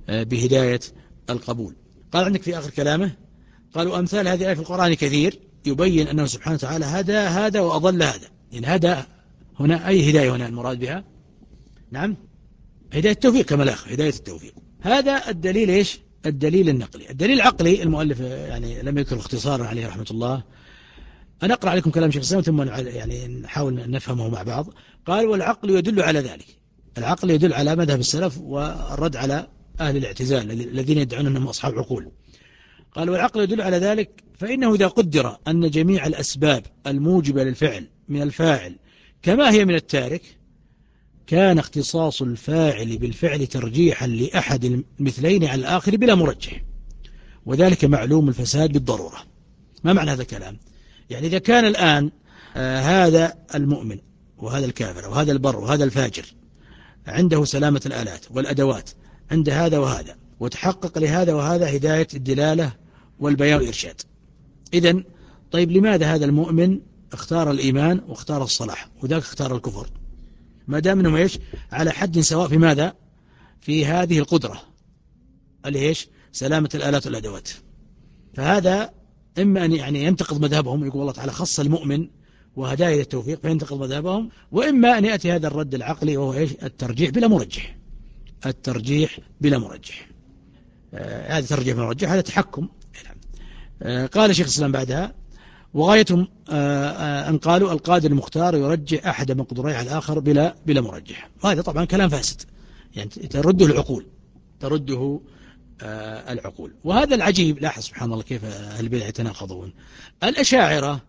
بهداية القبول. قال عندك في آخر كلامه قال وأمثال هذه الآية في القرآن كثير يبين أنه سبحانه وتعالى هدى هذا وأضل هذا. يعني هدى هنا أي هداية هنا المراد بها؟ نعم هداية التوفيق كما الأخ هداية التوفيق. هذا الدليل إيش؟ الدليل النقلي. الدليل العقلي المؤلف يعني لم يذكر اختصارا عليه رحمة الله. أنا أقرأ عليكم كلام شيخ الإسلام ثم يعني نحاول نفهمه مع بعض. قال والعقل يدل على ذلك. العقل يدل على مذهب السلف والرد على أهل الاعتزال الذين يدعون أنهم أصحاب عقول. قال والعقل يدل على ذلك فإنه إذا قدر أن جميع الأسباب الموجبة للفعل من الفاعل كما هي من التارك كان اختصاص الفاعل بالفعل ترجيحا لأحد المثلين على الآخر بلا مرجح، وذلك معلوم الفساد بالضرورة. ما معنى هذا الكلام؟ يعني إذا كان الآن آه هذا المؤمن وهذا الكافر وهذا البر وهذا الفاجر عنده سلامة الآلات والأدوات عند هذا وهذا وتحقق لهذا وهذا هداية الدلالة والبيان والإرشاد، إذن طيب لماذا هذا المؤمن اختار الإيمان واختار الصلاح وذاك اختار الكفر ما دام انهم ايش على حد سواء في ماذا؟ في هذه القدرة اللي ايش سلامة الآلات والأدوات. فهذا إما أن يعني ينتقض مذهبهم يقول الله تعالى خص المؤمن وهداه إلى التوفيق فينتقض مذهبهم، وإما أن يأتي هذا الرد العقلي وهو ايش الترجيح بلا مرجح. الترجيح بلا مرجح آه هذا ترجيح بلا مرجح هذا تحكم. آه قال شيخ الإسلام بعدها وغايتهم أن قالوا القادر المختار يرجح أحد مقدوريه على الآخر بلا بلا مرجح. هذا طبعا كلام فاسد يعني ترده العقول ترده العقول. وهذا العجيب لاحظ سبحان الله كيف أهل البدع يتناقضون. الأشاعرة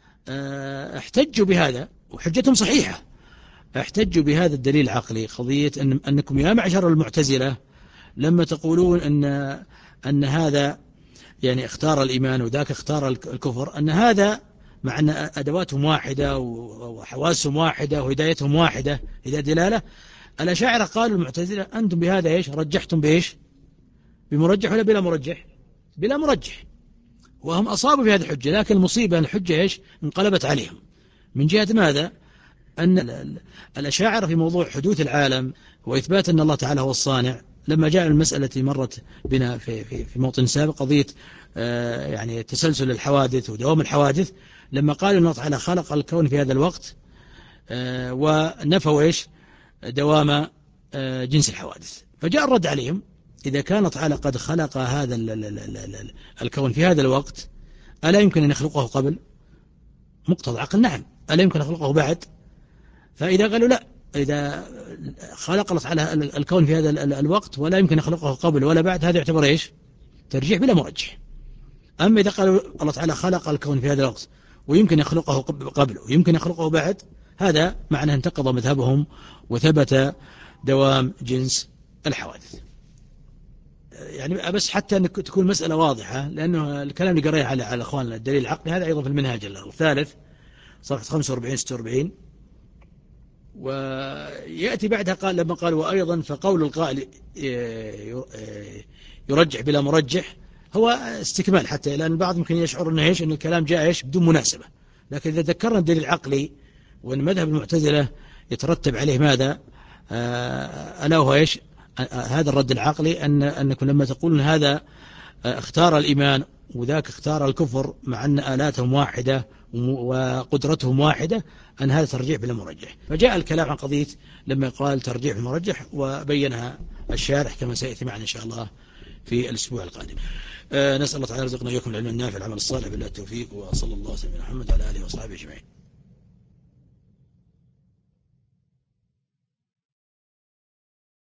احتجوا بهذا وحجتهم صحيحة، احتجوا بهذا الدليل العقلي قضية أن أنكم يا معشر المعتزلة لما تقولون أن أن هذا يعني اختار الإيمان وذاك اختار الكفر أن هذا مع أن أدواتهم واحدة وحواسهم واحدة وهدايتهم واحدة هداية دلالة. الأشاعرة قالوا المعتزلة أنتم بهذا إيش رجحتم بإيش بمرجح ولا بلا مرجح؟ بلا مرجح، وهم أصابوا بهذه الحجة، لكن المصيبة أن الحجة إيش انقلبت عليهم من جهة ماذا؟ أن الأشاعرة في موضوع حدوث العالم وإثبات أن الله تعالى هو الصانع لما جاء المسألة مرت بنا في في في موطن سابق قضية آه يعني تسلسل الحوادث ودوام الحوادث، لما قالوا الله تعالى خلق الكون في هذا الوقت آه ونفوا إيش دوام آه جنس الحوادث، فجاء الرد عليهم إذا كان تعالى قد خلق هذا ال ال ال ال الكون في هذا الوقت ألا يمكن أن يخلقه قبل؟ مقتضى عقل نعم، ألا يمكن أن يخلقه بعد؟ فإذا قالوا لا، إذا خلق الله تعالى الكون في هذا الوقت ولا يمكن يخلقه قبل ولا بعد هذا يعتبر إيش ترجيح بلا مرجح. أما إذا قالوا الله تعالى خلق الكون في هذا الوقت ويمكن يخلقه قبل ويمكن يخلقه بعد هذا معناه انتقض مذهبهم وثبت دوام جنس الحوادث. يعني بس حتى أن تكون مسألة واضحة، لأنه الكلام اللي قريه على على أخواننا الدليل العقلي هذا أيضا في المنهاج الثالث صفحة خمسة وأربعين ستة وأربعين. ويأتي بعدها قال لما قال وأيضا فقول القائل يرجح بلا مرجح هو استكمال، حتى لأن البعض ممكن يشعر أنه إيش أن الكلام جاء إيش بدون مناسبة، لكن إذا ذكرنا الدليل العقلي وأن مذهب المعتزلة يترتب عليه ماذا ألا وهو إيش هذا الرد العقلي أن أنكم لما تقولون هذا اختار الإيمان وذاك اختار الكفر مع أن آلاتهم واحدة وقدرتهم واحدة أن هذا ترجيح بلا مرجح. فجاء الكلام عن قضية لما قال ترجيح بالمرجح وبينها الشارح كما سيأتي معنا إن شاء الله في الأسبوع القادم. أه نسأل الله تعالى رزقنا إياكم العلم النافع العمل الصالح بالله التوفيق، وصلى الله وسلم على محمد وعلى آله وصحبه أجمعين.